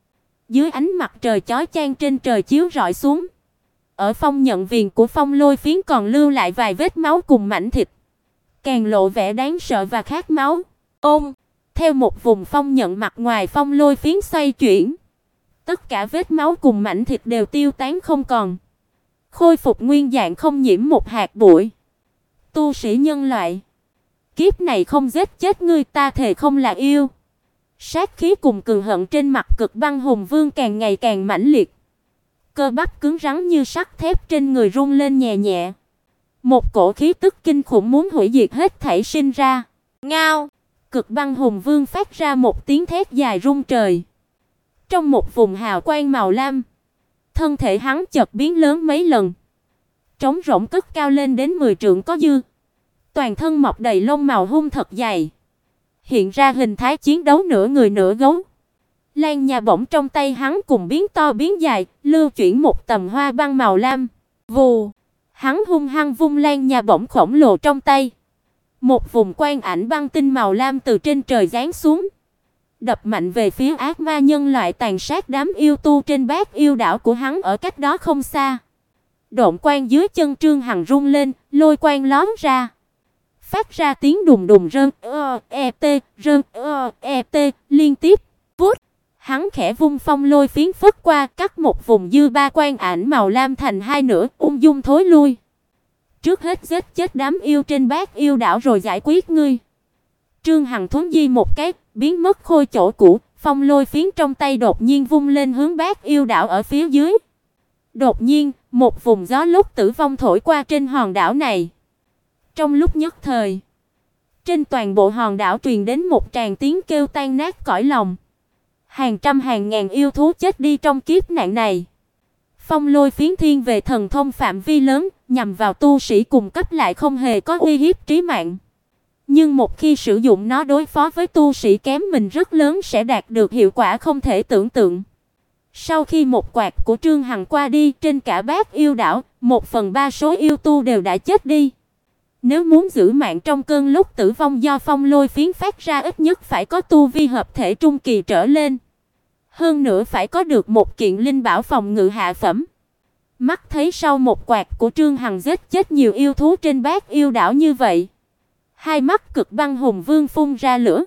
Dưới ánh mặt trời chói chang trên trời chiếu rọi xuống, ở phong nhận viền của phong lôi phiến còn lưu lại vài vết máu cùng mảnh thịt, càng lộ vẻ đáng sợ và khát máu. Ôm, theo một vùng phong nhận mặt ngoài phong lôi phiến xoay chuyển, tất cả vết máu cùng mảnh thịt đều tiêu tán không còn, khôi phục nguyên dạng không nhiễm một hạt bụi. Tu sĩ nhân loại, kiếp này không giết chết ngươi, ta thề không là yêu. Sát khí cùng cường hận trên mặt Cực Băng Hùng Vương càng ngày càng mãnh liệt. Cơ bắp cứng rắn như sắt thép trên người rung lên nhẹ nhẹ. Một cổ khí tức kinh khủng muốn hủy diệt hết thảy sinh ra. Ngao! Cực Băng Hùng Vương phát ra một tiếng thét dài rung trời. Trong một vùng hào quang màu lam, thân thể hắn chợt biến lớn mấy lần, trống rỗng cất cao lên đến 10 trượng có dư. Toàn thân mọc đầy lông màu hung thật dày, hiện ra hình thái chiến đấu nửa người nửa gấu. Lan nhà bổng trong tay hắn cùng biến to biến dài, lưu chuyển một tầm hoa băng màu lam. Vù, hắn hung hăng vung lan nhà bổng khổng lồ trong tay. Một vùng quang ảnh băng tinh màu lam từ trên trời giáng xuống, đập mạnh về phía ác ma nhân loại tàn sát đám yêu tu trên Bát Yêu đảo của hắn ở cách đó không xa. Độn quang dưới chân Trương Hằng rung lên, lôi quang lóm ra, phát ra tiếng đùng đùng rơn liên tiếp. Vút, hắn khẽ vung phong lôi phiến phất qua, cắt một vùng dư ba quang ảnh màu lam thành hai nửa, ung dung thối lui. Trước hết giết chết đám yêu trên Bát Yêu đảo rồi giải quyết ngươi. Trương Hằng thuấn di một cái, biến mất khôi chỗ cũ, phong lôi phiến trong tay đột nhiên vung lên hướng Bát Yêu đảo ở phía dưới. Đột nhiên, một vùng gió lốc tử vong thổi qua trên hòn đảo này. Trong lúc nhất thời, trên toàn bộ hòn đảo truyền đến một tràng tiếng kêu tan nát cõi lòng. Hàng trăm hàng ngàn yêu thú chết đi trong kiếp nạn này. Phong lôi phiến thiên về thần thông phạm vi lớn, nhằm vào tu sĩ cùng cấp lại không hề có uy hiếp trí mạng. Nhưng một khi sử dụng nó đối phó với tu sĩ kém mình rất lớn sẽ đạt được hiệu quả không thể tưởng tượng. Sau khi một quạt của Trương Hằng qua đi, trên cả Bát Yêu đảo, 1/3 số yêu tu đều đã chết đi. Nếu muốn giữ mạng trong cơn lúc tử vong do phong lôi phiến phát ra, ít nhất phải có tu vi hợp thể trung kỳ trở lên. Hơn nữa phải có được một kiện linh bảo phòng ngự hạ phẩm. Mắt thấy sau một quạt của Trương Hằng giết chết nhiều yêu thú trên Bát Yêu đảo như vậy, hai mắt Cực Băng Hùng Vương phun ra lửa,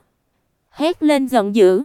hét lên giận dữ.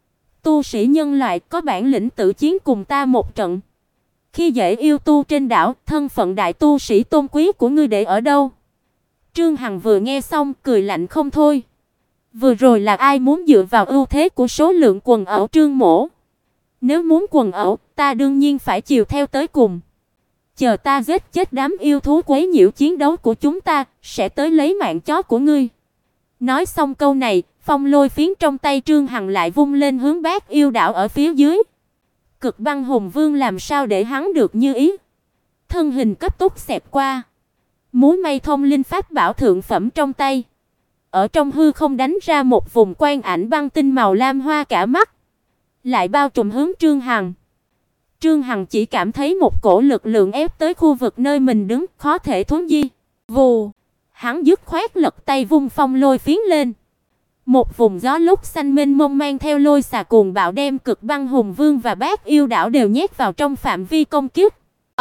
Tu sĩ nhân loại, có bản lĩnh tự chiến cùng ta một trận. Khi dễ yêu tu trên đảo, thân phận đại tu sĩ tôn quý của ngươi để ở đâu? Trương Hằng vừa nghe xong cười lạnh không thôi. Vừa rồi là ai muốn dựa vào ưu thế của số lượng quần ẩu Trương mỗ? Nếu muốn quần ẩu, ta đương nhiên phải chiều theo tới cùng. Chờ ta giết chết đám yêu thú quấy nhiễu chiến đấu của chúng ta, sẽ tới lấy mạng chó của ngươi. Nói xong câu này, phong lôi phiến trong tay Trương Hằng lại vung lên hướng Bát Yêu đảo ở phía dưới. Cực Băng Hùng Vương làm sao để hắn được như ý? Thân hình cấp tốc xẹt qua, múa may thông linh pháp bảo thượng phẩm trong tay, ở trong hư không đánh ra một vùng quang ảnh băng tinh màu lam hoa cả mắt, lại bao trùm hướng Trương Hằng. Trương Hằng chỉ cảm thấy một cổ lực lượng ép tới khu vực nơi mình đứng, khó thể thoát di. Vù, hắn dứt khoát lật tay vung phong lôi phiến lên. Một vùng gió lúc xanh mênh mông mang theo lôi xà cuồng bạo đem Cực Băng Hùng Vương và Bát Yêu đảo đều nhét vào trong phạm vi công kích.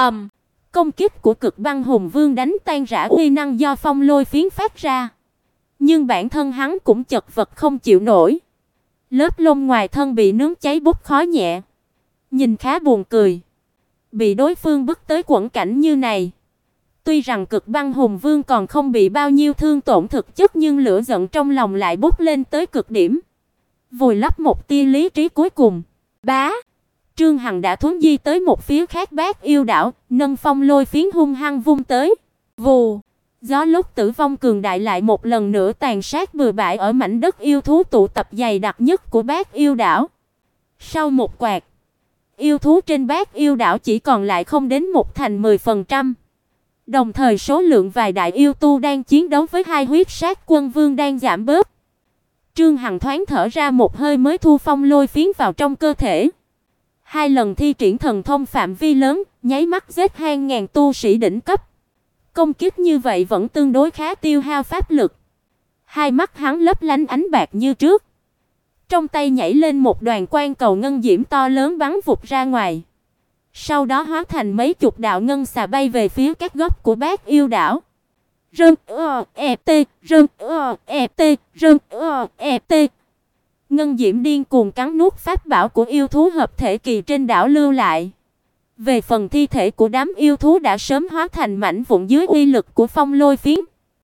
Công kích của Cực Băng Hùng Vương đánh tan rã uy năng do phong lôi phiến phát ra. Nhưng bản thân hắn cũng chật vật không chịu nổi. Lớp lông ngoài thân bị nướng cháy bốc khói nhẹ, nhìn khá buồn cười. Bị đối phương bức tới quẫn cảnh như này, tuy rằng Cực Băng Hùng Vương còn không bị bao nhiêu thương tổn thực chất, nhưng lửa giận trong lòng lại bốc lên tới cực điểm, vùi lấp một tia lý trí cuối cùng. Bá, Trương Hằng đã thuấn di tới một phía khác Bát Yêu đảo, nâng phong lôi phiến hung hăng vung tới. Vù, gió lốc tử vong cường đại lại một lần nữa tàn sát bừa bãi ở mảnh đất yêu thú tụ tập dày đặc nhất của Bát Yêu đảo. Sau một quạt, yêu thú trên Bát Yêu đảo chỉ còn lại không đến 1/10%. Đồng thời số lượng vài đại yêu tu đang chiến đấu với hai huyết sát quân vương đang giảm bớt. Trương Hằng thoáng thở ra một hơi mới thu phong lôi phiến vào trong cơ thể. Hai lần thi triển thần thông phạm vi lớn, nháy mắt giết hàng ngàn tu sĩ đỉnh cấp. Công kích như vậy vẫn tương đối khá tiêu hao pháp lực. Hai mắt hắn lấp lánh ánh bạc như trước. Trong tay nhảy lên một đoàn quang cầu ngân diễm to lớn bắn vụt ra ngoài. Sau đó hóa thành mấy chục đạo ngân xà bay về phía các góc của Bát Yêu đảo. Rơn ẹp tê, rơn ẹp tê, rơn ẹp tê. Ngân diễm điên cuồng cắn nuốt pháp bảo của yêu thú hợp thể kỳ trên đảo lưu lại. Về phần thi thể của đám yêu thú đã sớm hóa thành mảnh vụn dưới uy lực của phong lôi phiến.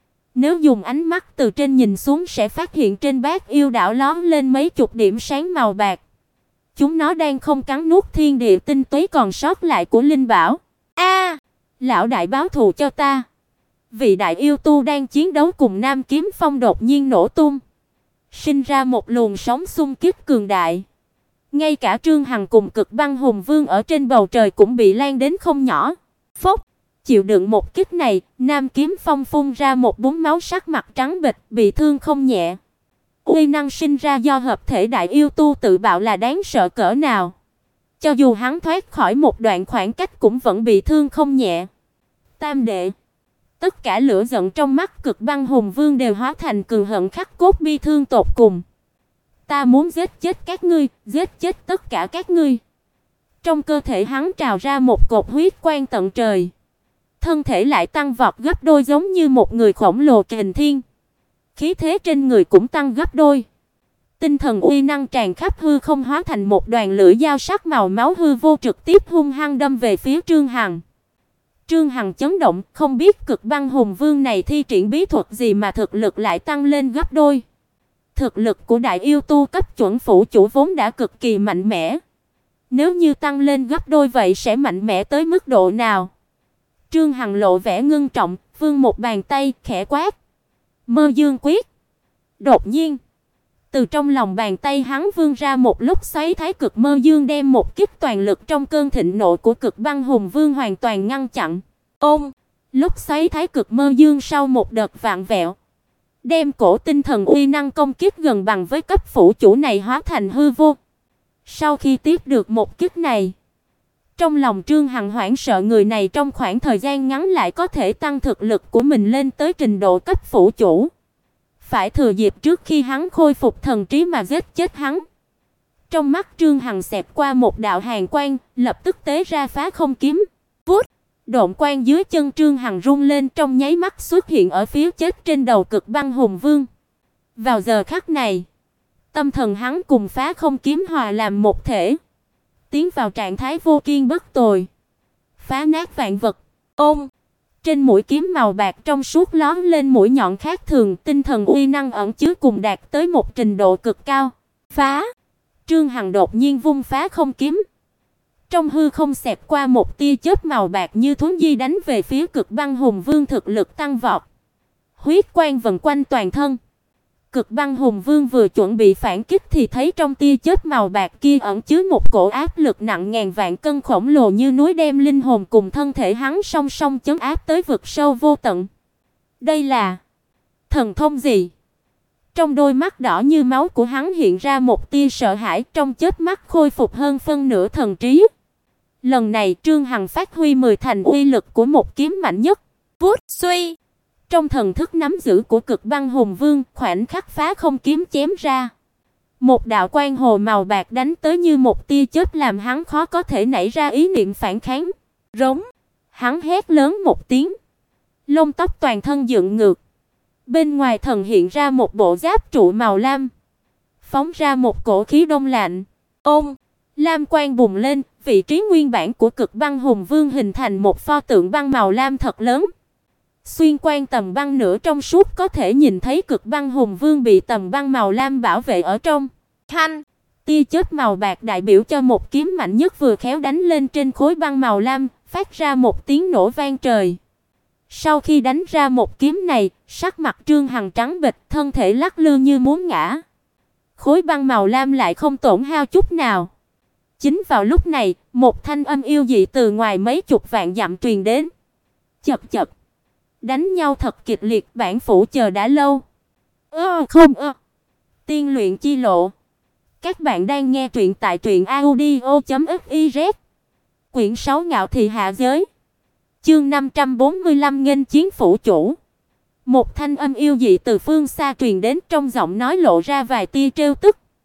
Nếu dùng ánh mắt từ trên nhìn xuống sẽ phát hiện trên Bát Yêu đảo lóe lên mấy chục điểm sáng màu bạc. Chúng nó đang không cắn nuốt thiên địa tinh túy còn sót lại của linh bảo. A, lão đại báo thù cho ta. Vị đại yêu tu đang chiến đấu cùng Nam Kiếm Phong đột nhiên nổ tung, sinh ra một luồng sóng xung kích cường đại. Ngay cả Trương Hằng cùng Cực Băng Hùng Vương ở trên bầu trời cũng bị lan đến không nhỏ. Phốc, chịu đựng một kích này, Nam Kiếm Phong phun ra một búng máu, sắc mặt trắng bệch, bị thương không nhẹ. Uy năng sinh ra do hợp thể đại yêu tu tự bạo là đáng sợ cỡ nào. Cho dù hắn thoát khỏi một đoạn khoảng cách cũng vẫn bị thương không nhẹ. Tam đệ, tất cả lửa giận trong mắt Cực Băng Hùng Vương đều hóa thành cừu hận khắc cốt bi thương tột cùng. Ta muốn giết chết các ngươi, giết chết tất cả các ngươi. Trong cơ thể hắn trào ra một cột huyết quang tận trời. Thân thể lại tăng vọt gấp đôi giống như một người khổng lồ kình thiên. Khí thế trên người cũng tăng gấp đôi. Tinh thần uy năng tràn khắp hư không hóa thành một đoàn lửa dao sắc màu máu hư vô trực tiếp hung hăng đâm về phía Trương Hằng. Trương Hằng chấn động, không biết Cực Băng Hùng Vương này thi triển bí thuật gì mà thực lực lại tăng lên gấp đôi. Thực lực của đại yêu tu cấp chuẩn phủ chủ vốn đã cực kỳ mạnh mẽ. Nếu như tăng lên gấp đôi vậy sẽ mạnh mẽ tới mức độ nào? Trương Hằng lộ vẻ ngưng trọng, vươn một bàn tay, khẽ quát. Mơ Dương quyết. Đột nhiên, từ trong lòng bàn tay hắn vươn ra một lúc xoáy Thái Cực Mơ Dương đem một kích toàn lực trong cơn thịnh nộ của Cực Băng Hùng Vương hoàn toàn ngăn chặn. Ôm, lúc xoáy Thái Cực Mơ Dương sau một đợt vạn vẹo, đem cổ tinh thần uy năng công kích gần bằng với cấp phủ chủ này hóa thành hư vô. Sau khi tiếp được một kích này, trong lòng Trương Hằng hoảng sợ người này trong khoảng thời gian ngắn lại có thể tăng thực lực của mình lên tới trình độ cấp phủ chủ. Phải thừa dịp trước khi hắn khôi phục thần trí mà giết chết hắn. Trong mắt Trương Hằng xẹt qua một đạo hàn quang, lập tức tế ra phá không kiếm. Vút, độn quang dưới chân Trương Hằng rung lên, trong nháy mắt xuất hiện ở phía chết trên đầu Cực Băng Hùng Vương. Vào giờ khắc này, tâm thần hắn cùng phá không kiếm hòa làm một thể, tiến vào trạng thái vô kiên bất tồi, phá nát vạn vật. Ôm, trên mũi kiếm màu bạc trong suốt lóe lên mũi nhọn khác thường, tinh thần uy năng ẩn chứa cùng đạt tới một trình độ cực cao. Phá! Trương Hằng đột nhiên vung phá không kiếm. Trong hư không xẹt qua một tia chớp màu bạc như thuấn di đánh về phía Cực Băng Hùng Vương, thực lực tăng vọt. Huyết quang vần quanh toàn thân. Cực Băng Hùng Vương vừa chuẩn bị phản kích thì thấy trong tia chớp màu bạc kia ẩn chứa một cổ áp lực nặng ngàn vạn cân khổng lồ như núi, đem linh hồn cùng thân thể hắn song song chấn áp tới vực sâu vô tận. Đây là thần thông gì? Trong đôi mắt đỏ như máu của hắn hiện ra một tia sợ hãi, trong chớp mắt khôi phục hơn phân nửa thần trí. Lần này Trương Hằng phát huy 10 thành uy lực của một kiếm mạnh nhất. Vút suy, trong thần thức nắm giữ của Cực Băng Hùng Vương, khoảnh khắc phá không kiếm chém ra. Một đạo quang hồ màu bạc đánh tới như một tia chớp làm hắn khó có thể nảy ra ý niệm phản kháng. Rống, hắn hét lớn một tiếng. Lông tóc toàn thân dựng ngược. Bên ngoài thần hiện ra một bộ giáp trụ màu lam, phóng ra một cổ khí đông lạnh. Ôm, lam quang bùng lên, vị trí nguyên bản của Cực Băng Hùng Vương hình thành một pho tượng băng màu lam thật lớn. Xuyên qua tầng băng nửa trong suốt có thể nhìn thấy Cực Băng Hùng Vương bị tầng băng màu lam bảo vệ ở trong. Thanh, tia chớp màu bạc đại biểu cho một kiếm mạnh nhất vừa khéo đánh lên trên khối băng màu lam, phát ra một tiếng nổ vang trời. Sau khi đánh ra một kiếm này, sắc mặt Trương Hằng trắng bệch, thân thể lắc lư như muốn ngã. Khối băng màu lam lại không tổn hao chút nào. Chính vào lúc này, một thanh âm yêu dị từ ngoài mấy chục vạn dặm truyền đến. Chập chập, đánh nhau thật kịch liệt, bản phủ chờ đã lâu. Tiên luyện chi lộ. Các bạn đang nghe truyện tại truyệnaudio.fiz. Quyển 6 Ngạo thị hạ giới. Chương 545 nghênh chiến phủ chủ. Một thanh âm yêu dị từ phương xa truyền đến, trong giọng nói lộ ra vài tia trêu tức.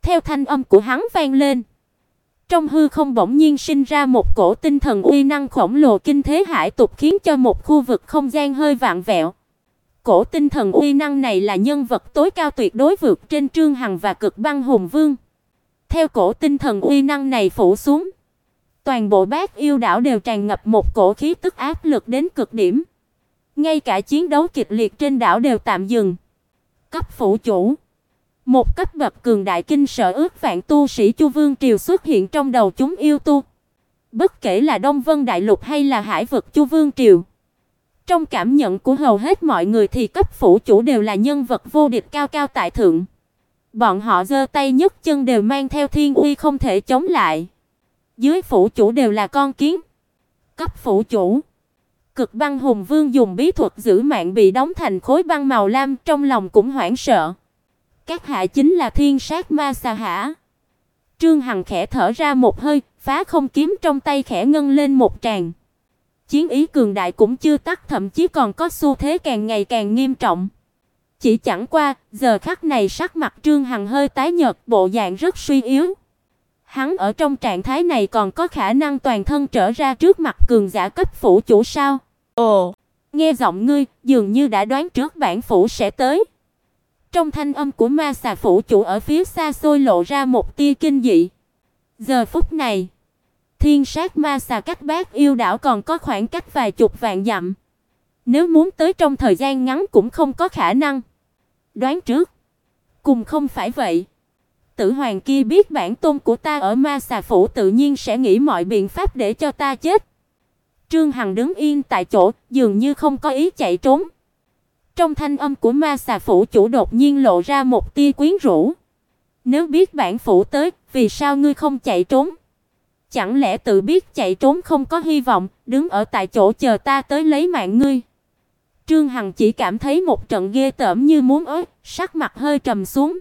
Theo thanh âm của hắn vang lên, trong hư không bỗng nhiên sinh ra một cổ tinh thần uy năng khổng lồ kinh thế hải tục, khiến cho một khu vực không gian hơi vặn vẹo. Cổ tinh thần uy năng này là nhân vật tối cao tuyệt đối vượt trên Trương Hằng và Cực Băng Hùng Vương. Theo cổ tinh thần uy năng này phủ xuống, toàn bộ Bát Yêu đảo đều tràn ngập một cổ khí tức áp lực đến cực điểm. Ngay cả chiến đấu kịch liệt trên đảo đều tạm dừng. Cấp phủ chủ, một cấp bậc cường đại kinh sợ ước vạn tu sĩ Chu Vương triều xuất hiện trong đầu chúng yêu tu. Bất kể là Đông Vân Đại Lục hay là hải vực Chu Vương triều, trong cảm nhận của hầu hết mọi người thì cấp phủ chủ đều là nhân vật vô địch, cao cao tại thượng. Bọn họ giơ tay nhấc chân đều mang theo thiên uy không thể chống lại. Dưới phủ chủ đều là con kiến. Cấp phủ chủ, Cực Băng Hùng Vương dùng bí thuật giữ mạng bị đóng thành khối băng màu lam, trong lòng cũng hoảng sợ. Các hạ chính là Thiên Sát Ma Xà hả? Trương Hằng khẽ thở ra một hơi, phá không kiếm trong tay khẽ ngân lên một tràng. Chiến ý cường đại cũng chưa tắt, thậm chí còn có xu thế càng ngày càng nghiêm trọng. Chỉ chẳng qua, giờ khắc này sắc mặt Trương Hằng hơi tái nhợt, bộ dạng rất suy yếu. Hắn ở trong trạng thái này còn có khả năng toàn thân trở ra trước mặt cường giả cấp phủ chủ sao? Ồ, nghe giọng ngươi, dường như đã đoán trước bản phủ sẽ tới. Trong thanh âm của Ma Xà phủ chủ ở phía xa xôi lộ ra một tia kinh dị. Giờ phút này, Thiên Sát Ma Xà cách Bát Yêu đảo còn có khoảng cách vài chục vạn dặm. Nếu muốn tới trong thời gian ngắn cũng không có khả năng. Đoán trước, cùng không phải vậy. Tử Hoàng kia biết bản tôn của ta ở Ma Xà phủ tự nhiên sẽ nghĩ mọi biện pháp để cho ta chết. Trương Hằng đứng yên tại chỗ, dường như không có ý chạy trốn. Trong thanh âm của Ma Xà phủ chủ đột nhiên lộ ra một tia quyến rũ. Nếu biết bản phủ tới, vì sao ngươi không chạy trốn? Chẳng lẽ tự biết chạy trốn không có hy vọng, đứng ở tại chỗ chờ ta tới lấy mạng ngươi? Trương Hằng chỉ cảm thấy một trận ghê tởm như muốn ớt, sắc mặt hơi trầm xuống.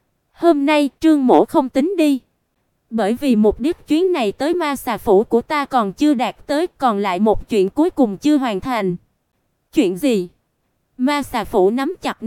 Hôm nay Trương mỗ không tính đi, bởi vì mục đích chuyến này tới Ma Xà phủ của ta còn chưa đạt tới, còn lại một chuyện cuối cùng chưa hoàn thành. Chuyện gì? Ma Xà phủ nắm chặt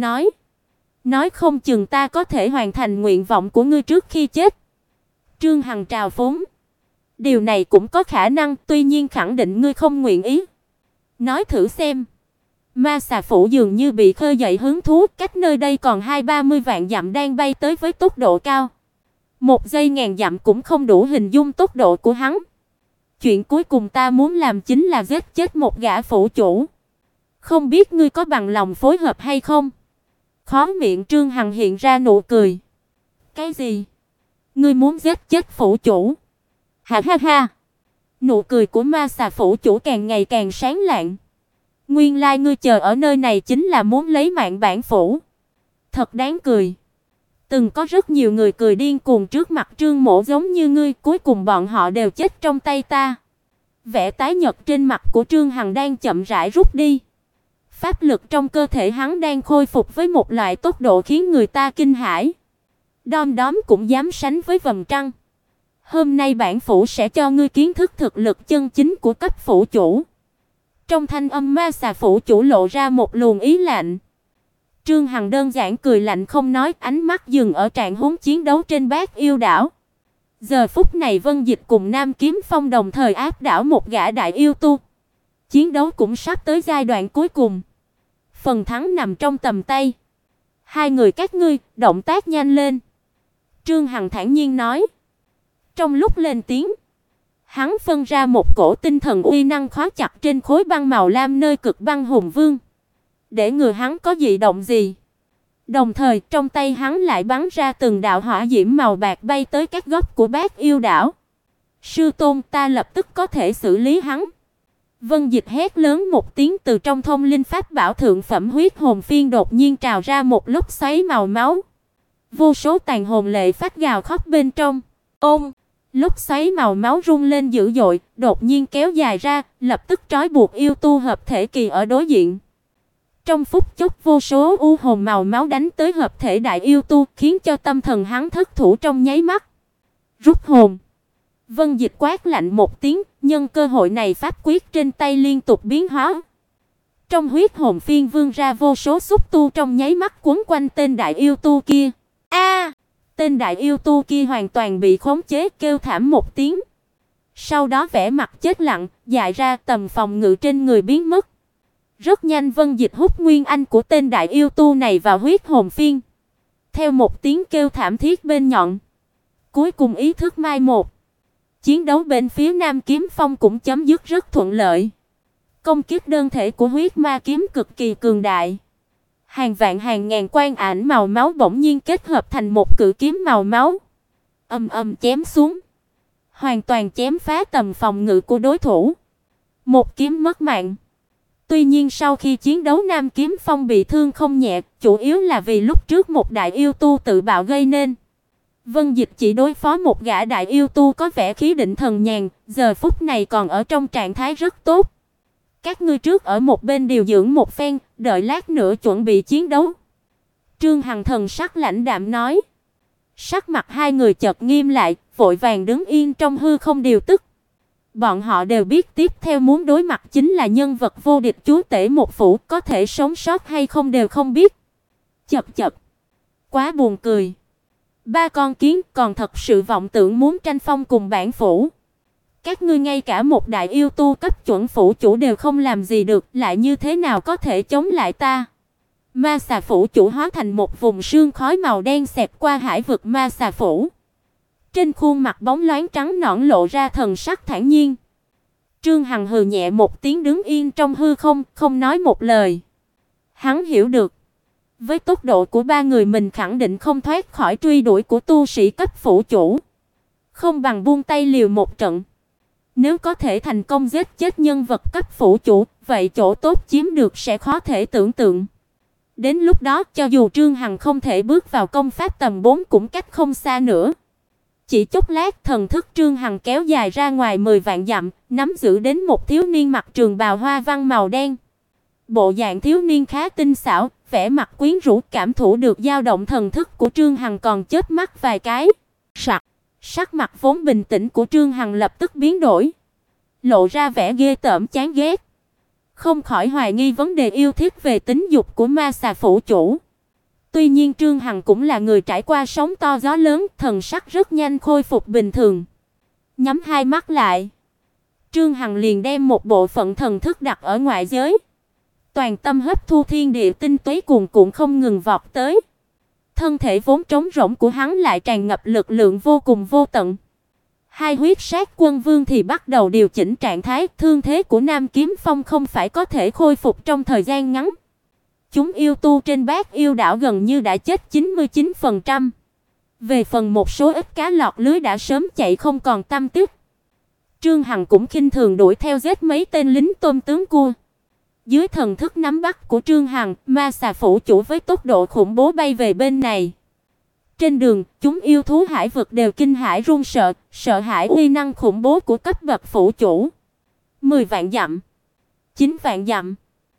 nói không chừng ta có thể hoàn thành nguyện vọng của ngươi trước khi chết. Trương Hằng trào phúng. Điều này cũng có khả năng, tuy nhiên khẳng định ngươi không nguyện ý. Nói thử xem. Ma Xà phủ dường như bị khơi dậy hứng thú, cách nơi đây còn 20-30 vạn dặm đang bay tới với tốc độ cao. Một giây ngàn dặm cũng không đủ hình dung tốc độ của hắn. Chuyện cuối cùng ta muốn làm chính là giết chết một gã phủ chủ. Không biết ngươi có bằng lòng phối hợp hay không? Khóe miệng Trương Hằng hiện ra nụ cười. Cái gì? Ngươi muốn giết chết phủ chủ? Ha ha ha. Nụ cười của Ma Xà phủ chủ càng ngày càng sáng lạng. Nguyên lai ngươi chờ ở nơi này chính là muốn lấy mạng bản phủ. Thật đáng cười. Từng có rất nhiều người cười điên cuồng trước mặt Trương mỗ giống như ngươi, cuối cùng bọn họ đều chết trong tay ta. Vẻ tái nhợt trên mặt của Trương Hằng đang chậm rãi rút đi. Pháp lực trong cơ thể hắn đang khôi phục với một loại tốc độ khiến người ta kinh hãi. Đom đóm cũng dám sánh với vầng trăng. Hôm nay bản phủ sẽ cho ngươi kiến thức thực lực chân chính của cấp phủ chủ. Trong thanh âm Ma Xà phủ chủ lộ ra một luồng ý lạnh. Trương Hằng đơn giản cười lạnh không nói, ánh mắt dừng ở trạng huống chiến đấu trên Bát Yêu đảo. Giờ phút này Vân Dịch cùng Nam Kiếm Phong đồng thời áp đảo một gã đại yêu tu. Chiến đấu cũng sắp tới giai đoạn cuối cùng. Phần thắng nằm trong tầm tay. Hai người các ngươi, động tác nhanh lên. Trương Hằng thản nhiên nói. Trong lúc lên tiếng, hắn phân ra một cổ tinh thần uy năng khóa chặt trên khối băng màu lam nơi Cực Băng Hùng Vương, để ngừa hắn có dị động gì. Đồng thời, trong tay hắn lại bắn ra từng đạo hỏa diễm màu bạc bay tới các góc của Bát Yêu đảo. Sư tôn, ta lập tức có thể xử lý hắn. Vân Dịch hét lớn một tiếng, từ trong thông linh pháp bảo thượng phẩm huyết hồn phiên đột nhiên trào ra một lốc xoáy màu máu. Vô số tàn hồn lệ phát gào khóc bên trong. Ôm, lốc xoáy màu máu rung lên dữ dội, đột nhiên kéo dài ra, lập tức trói buộc yêu tu hợp thể kỳ ở đối diện. Trong phút chốc vô số u hồn màu máu đánh tới hợp thể đại yêu tu, khiến cho tâm thần hắn thất thủ trong nháy mắt. Rút hồn. Vân Dịch quát lạnh một tiếng, nhân cơ hội này pháp quyết trên tay liên tục biến hóa. Trong huyết hồn phiên vươn ra vô số xúc tu trong nháy mắt quấn quanh tên đại yêu tu kia. A! Tên đại yêu tu kia hoàn toàn bị khống chế, kêu thảm một tiếng. Sau đó vẻ mặt chết lặng, dại ra, tầm phòng ngự trên người biến mất. Rất nhanh Vân Dịch hút nguyên anh của tên đại yêu tu này vào huyết hồn phiên. Theo một tiếng kêu thảm thiết bên nhọn, cuối cùng ý thức mai một. Chiến đấu bên phía Nam Kiếm Phong cũng chấm dứt rất thuận lợi. Công kích đơn thể của huyết ma kiếm cực kỳ cường đại. Hàng vạn hàng ngàn quang ảnh màu máu bỗng nhiên kết hợp thành một cự kiếm màu máu, ầm ầm chém xuống, hoàn toàn chém phá tầm phòng ngự của đối thủ. Một kiếm mất mạng. Tuy nhiên sau khi chiến đấu Nam Kiếm Phong bị thương không nhẹ, chủ yếu là vì lúc trước một đại yêu tu tự bạo gây nên. Vân Dịch chỉ đối phó một gã đại yêu tu có vẻ khí định thần nhàn, giờ phút này còn ở trong trạng thái rất tốt. Các ngươi trước ở một bên điều dưỡng một phen, đợi lát nữa chuẩn bị chiến đấu. Trương Hằng thần sắc lãnh đạm nói. Sắc mặt hai người chợt nghiêm lại, vội vàng đứng yên trong hư không điều tức. Bọn họ đều biết tiếp theo muốn đối mặt chính là nhân vật vô địch chúa tể một phủ, có thể sống sót hay không đều không biết. Chậc chậc, quá buồn cười. Ba con kiến còn thật sự vọng tưởng muốn tranh phong cùng bản phủ. Các ngươi ngay cả một đại yêu tu cấp chuẩn phủ chủ đều không làm gì được, lại như thế nào có thể chống lại ta? Ma xà phủ chủ hóa thành một vùng sương khói màu đen xẹt qua hải vực ma xà phủ. Trên khuôn mặt bóng loáng trắng nõn lộ ra thần sắc thản nhiên. Trương Hằng hừ nhẹ một tiếng đứng yên trong hư không, không nói một lời. Hắn hiểu được, với tốc độ của ba người mình khẳng định không thoát khỏi truy đuổi của tu sĩ cấp phủ chủ. Không bằng buông tay liều một trận. Nếu có thể thành công giết chết nhân vật cấp phủ chủ, vậy chỗ tốt chiếm được sẽ khó thể tưởng tượng. Đến lúc đó, cho dù Trương Hằng không thể bước vào công pháp tầm 4 cũng cách không xa nữa. Chỉ chốc lát, thần thức Trương Hằng kéo dài ra ngoài 10 vạn dặm, nắm giữ đến một thiếu niên mặc trường bào hoa văn màu đen. Bộ dạng thiếu niên khá tinh xảo, vẻ mặt quyến rũ, cảm thụ được dao động thần thức của Trương Hằng còn chớp mắt vài cái. Sắc mặt vốn bình tĩnh của Trương Hằng lập tức biến đổi, lộ ra vẻ ghê tởm chán ghét. Không khỏi hoài nghi vấn đề yêu thích về tính dục của ma xà phủ chủ. Tuy nhiên Trương Hằng cũng là người trải qua sóng to gió lớn, thần sắc rất nhanh khôi phục bình thường. Nhắm hai mắt lại, Trương Hằng liền đem một bộ phận thần thức đặt ở ngoại giới. Toàn tâm hấp thu thiên địa tinh túy cuồn cuộn không ngừng vọt tới. Thân thể vốn trống rỗng của hắn lại tràn ngập lực lượng vô cùng vô tận. Hai huyết sát quân vương thì bắt đầu điều chỉnh trạng thái, thương thế của Nam Kiếm Phong không phải có thể khôi phục trong thời gian ngắn. Chúng yêu tu trên Bát Yêu đảo gần như đã chết 99%. Về phần một số ít cá lọt lưới đã sớm chạy không còn tăm tích. Trương Hằng cũng khinh thường đuổi theo giết mấy tên lính tôm tướng cua. Dưới thần thức nắm bắt của Trương Hằng, ma xà phủ chủ với tốc độ khủng bố bay về bên này. Trên đường, chúng yêu thú hải vực đều kinh hãi run sợ, sợ hãi uy năng khủng bố của cấp bậc phủ chủ. 10 vạn dặm, 9 vạn dặm,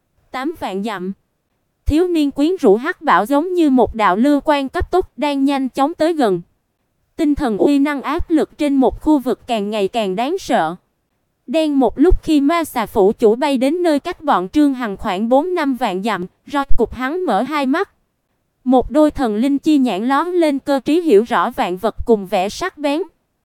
8 vạn dặm. Thiếu niên quyến rũ hắc bảo giống như một đạo lưu quang cấp tốc đang nhanh chóng tới gần. Tinh thần uy năng áp lực trên một khu vực càng ngày càng đáng sợ. Đen một lúc khi ma xà phủ chủ bay đến nơi cách bọn Trương Hằng khoảng 4-5 vạn dặm, rốt cục hắn mở hai mắt. Một đôi thần linh chi nhãn lóe lên cơ trí hiểu rõ vạn vật cùng vẻ sắc bén.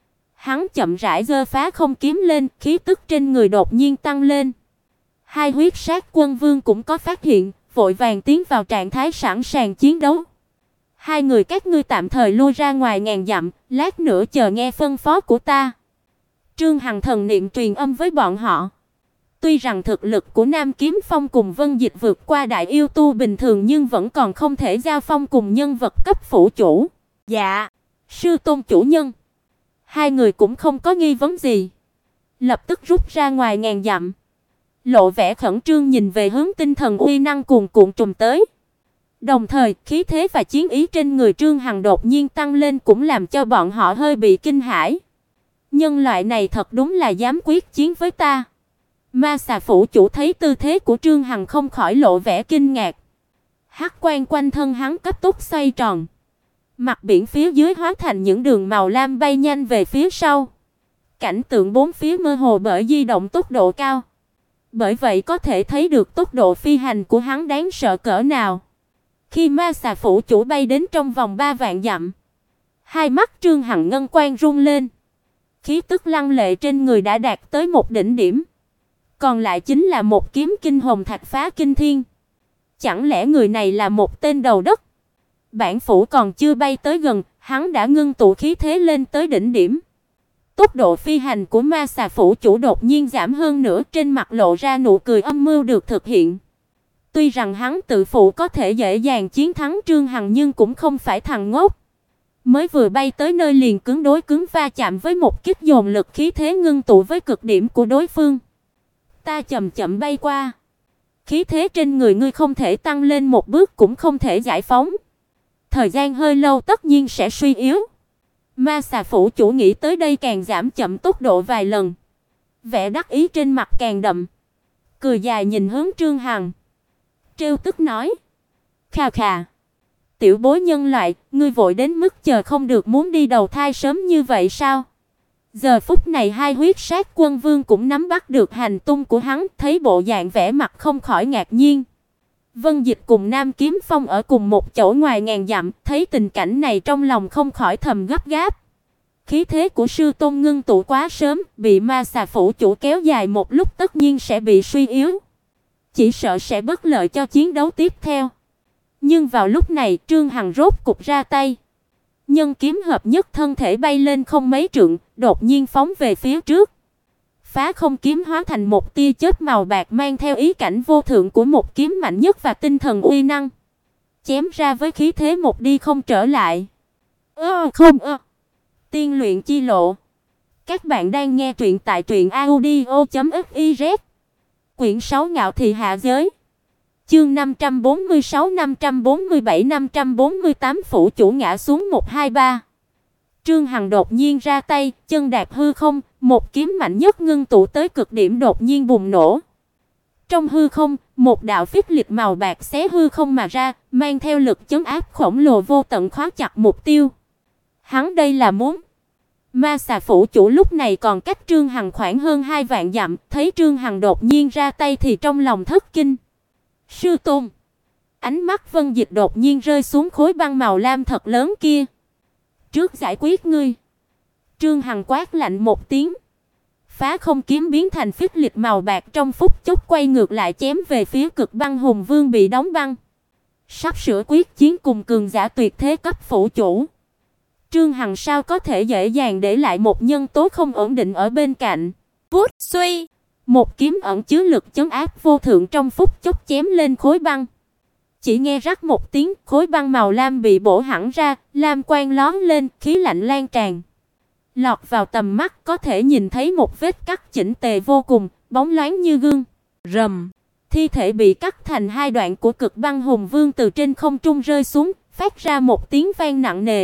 Hắn chậm rãi giơ phá không kiếm lên, khí tức trên người đột nhiên tăng lên. Hai huyết sát quân vương cũng có phát hiện, vội vàng tiến vào trạng thái sẵn sàng chiến đấu. Hai người các ngươi tạm thời lui ra ngoài ngàn dặm, lát nữa chờ nghe phân phó của ta. Trương Hằng thần niệm truyền âm với bọn họ. Tuy rằng thực lực của Nam Kiếm Phong cùng Vân Dịch vượt qua đại yêu tu bình thường nhưng vẫn còn không thể giao phong cùng nhân vật cấp phủ chủ. Dạ, sư tôn chủ nhân. Hai người cũng không có nghi vấn gì, lập tức rút ra ngoài ngàn dặm. Lộ vẻ khẩn trương nhìn về hướng tinh thần uy năng cuồn cuộn trùm tới. Đồng thời, khí thế và chiến ý trên người Trương Hằng đột nhiên tăng lên cũng làm cho bọn họ hơi bị kinh hãi. Nhân loại này thật đúng là dám quyết chiến với ta. Ma xà phủ chủ thấy tư thế của Trương Hằng không khỏi lộ vẻ kinh ngạc. Hắc quang quanh thân hắn cấp tốc xoay tròn. Mặt biển phía dưới hóa thành những đường màu lam bay nhanh về phía sau. Cảnh tượng bốn phía mơ hồ bởi di động tốc độ cao. Bởi vậy có thể thấy được tốc độ phi hành của hắn đáng sợ cỡ nào. Khi ma xà phủ chủ bay đến trong vòng 3 vạn dặm, Hai mắt Trương Hằng ngân quang rung lên, khí tức lăng lệ trên người đã đạt tới một đỉnh điểm, còn lại chính là một kiếm kinh hồng thạch phá kinh thiên. Chẳng lẽ người này là một tên đầu đất? Bản phủ còn chưa bay tới gần, hắn đã ngưng tụ khí thế lên tới đỉnh điểm. Tốc độ phi hành của Ma Xà phủ chủ đột nhiên giảm hơn nữa, trên mặt lộ ra nụ cười âm mưu được thực hiện. Tuy rằng hắn tự phụ có thể dễ dàng chiến thắng Trương Hằng nhưng cũng không phải thằng ngốc. Mới vừa bay tới nơi liền cứng đối cứng va chạm với một kích dồn lực khí thế ngưng tụ với cực điểm của đối phương. Ta chậm chậm bay qua, khí thế trên người ngươi không thể tăng lên một bước cũng không thể giải phóng. Thời gian hơi lâu tất nhiên sẽ suy yếu. Ma Xà phủ chủ nghĩ tới đây càng giảm chậm tốc độ vài lần. Vẻ đắc ý trên mặt càng đậm. Cười dài nhìn hướng Trương Hằng, trêu tức nói: "Khà khà, tiểu bối nhân loại, ngươi vội đến mức chờ không được muốn đi đầu thai sớm như vậy sao?" Giờ phút này hai huyết sát quân vương cũng nắm bắt được hành tung của hắn, thấy bộ dạng vẻ mặt không khỏi ngạc nhiên. Vân Dịch cùng Nam Kiếm Phong ở cùng một chỗ ngoài ngàn dặm, thấy tình cảnh này trong lòng không khỏi thầm gấp gáp. Khí thế của sư tôn ngưng tụ quá sớm, bị Ma Xà phủ chủ kéo dài một lúc tất nhiên sẽ bị suy yếu, chỉ sợ sẽ bất lợi cho chiến đấu tiếp theo. Nhưng vào lúc này, Trương Hằng rốt cục ra tay. Nhân kiếm hợp nhất, thân thể bay lên không mấy trượng, đột nhiên phóng về phía trước. Phá không kiếm hóa thành một tia chớp màu bạc mang theo ý cảnh vô thượng của một kiếm mạnh nhất và tinh thần uy năng, chém ra với khí thế một đi không trở lại. Tiên luyện chi lộ. Các bạn đang nghe truyện tại truyệnaudio.fiz. Quyển 6 Ngạo thị hạ giới. Chương 546, 547, 548 phủ chủ ngã xuống 123. Trương Hằng đột nhiên ra tay, chân đạp hư không, một kiếm mạnh nhất ngưng tụ tới cực điểm đột nhiên bùng nổ. Trong hư không, một đạo phích lịch màu bạc xé hư không mà ra, mang theo lực chấn áp khổng lồ vô tận khóa chặt mục tiêu. Hắn đây là muốn. Ma Xà phủ chủ lúc này còn cách Trương Hằng khoảng hơn 2 vạn dặm, thấy Trương Hằng đột nhiên ra tay thì trong lòng thất kinh. Sư tôn. Ánh mắt Vân Dịch đột nhiên rơi xuống khối băng màu lam thật lớn kia. Trước giải quyết ngươi. Trương Hằng quát lạnh một tiếng. Phá không kiếm biến thành phích lịch màu bạc trong phút chốc quay ngược lại chém về phía Cực Băng Hùng Vương bị đóng băng. Sắp sửa quyết chiến cùng cường giả tuyệt thế cấp phủ chủ. Trương Hằng sao có thể dễ dàng để lại một nhân tố không ổn định ở bên cạnh. Vút suy, một kiếm ẩn chứa lực chấn áp vô thượng trong phút chốc chém lên khối băng. Chỉ nghe rắc một tiếng, khối băng màu lam bị bổ hẳn ra, lam quang lóe lên, khí lạnh lan tràn. Lọt vào tầm mắt có thể nhìn thấy một vết cắt chỉnh tề vô cùng, bóng loáng như gương. Rầm, thi thể bị cắt thành hai đoạn của Cực Băng Hùng Vương từ trên không trung rơi xuống, phát ra một tiếng vang nặng nề.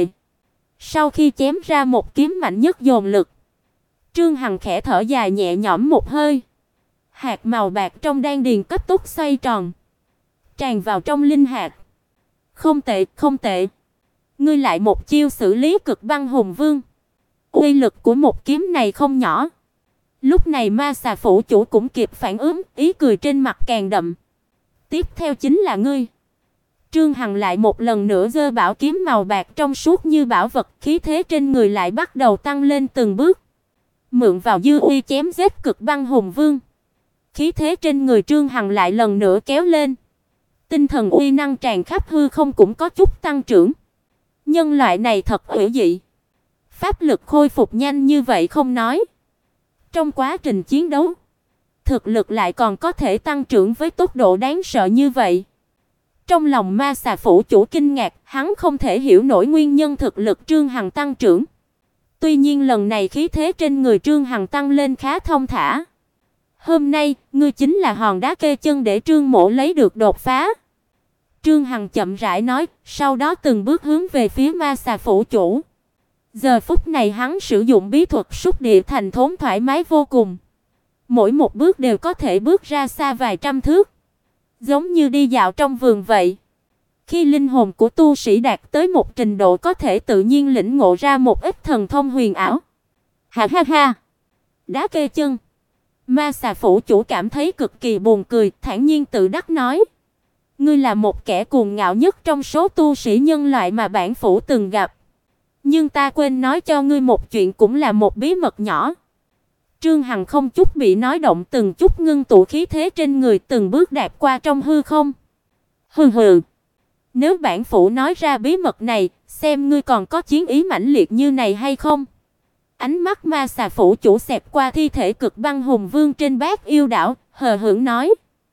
Sau khi chém ra một kiếm mạnh nhất dồn lực, Trương Hằng khẽ thở dài nhẹ nhõm một hơi. Hạt màu bạc trong đan điền cấp tốc xoay tròn, tràn vào trong linh hạt. Không tệ, không tệ. Ngươi lại một chiêu xử lý Cực Băng Hùng Vương. Uy lực của một kiếm này không nhỏ. Lúc này Ma Xà phủ chủ cũng kịp phản ứng, ý cười trên mặt càng đậm. Tiếp theo chính là ngươi. Trương Hằng lại một lần nữa giơ bảo kiếm màu bạc trong suốt như bảo vật, khí thế trên người lại bắt đầu tăng lên từng bước. Mượn vào dư uy chém giết Cực Băng Hùng Vương, khí thế trên người Trương Hằng lại lần nữa kéo lên. Tinh thần uy năng tràn khắp hư không cũng có chút tăng trưởng. Nhân loại này thật hữu dị. Pháp lực khôi phục nhanh như vậy không nói, trong quá trình chiến đấu, thực lực lại còn có thể tăng trưởng với tốc độ đáng sợ như vậy. Trong lòng Ma Xà phủ chủ kinh ngạc, hắn không thể hiểu nổi nguyên nhân thực lực Trương Hằng tăng trưởng. Tuy nhiên lần này khí thế trên người Trương Hằng tăng lên khá thông thả. Hôm nay, ngươi chính là hòn đá kê chân để Trương mỗ lấy được đột phá. Trương Hằng chậm rãi nói, sau đó từng bước hướng về phía Ma Xà phủ chủ. Giờ phút này hắn sử dụng bí thuật xúc địa thành thốn thoải mái vô cùng. Mỗi một bước đều có thể bước ra xa vài trăm thước, giống như đi dạo trong vườn vậy. Khi linh hồn của tu sĩ đạt tới một trình độ có thể tự nhiên lĩnh ngộ ra một ít thần thông huyền ảo. Ha ha ha. Đá kê chân. Ma Xà phủ chủ cảm thấy cực kỳ buồn cười, thản nhiên tự đắc nói: "Ngươi là một kẻ cuồng ngạo nhất trong số tu sĩ nhân loại mà bản phủ từng gặp. Nhưng ta quên nói cho ngươi một chuyện, cũng là một bí mật nhỏ. Trương Hằng không chút bị nói động, từng chút ngưng tụ khí thế trên người, từng bước đạp qua trong hư không. Hừ hừ, nếu bản phủ nói ra bí mật này, xem ngươi còn có chiến ý mãnh liệt như này hay không. Ánh mắt ma xà phủ chủ xẹt qua thi thể cực băng hùng vương trên bát yêu đảo, hờ hững nói.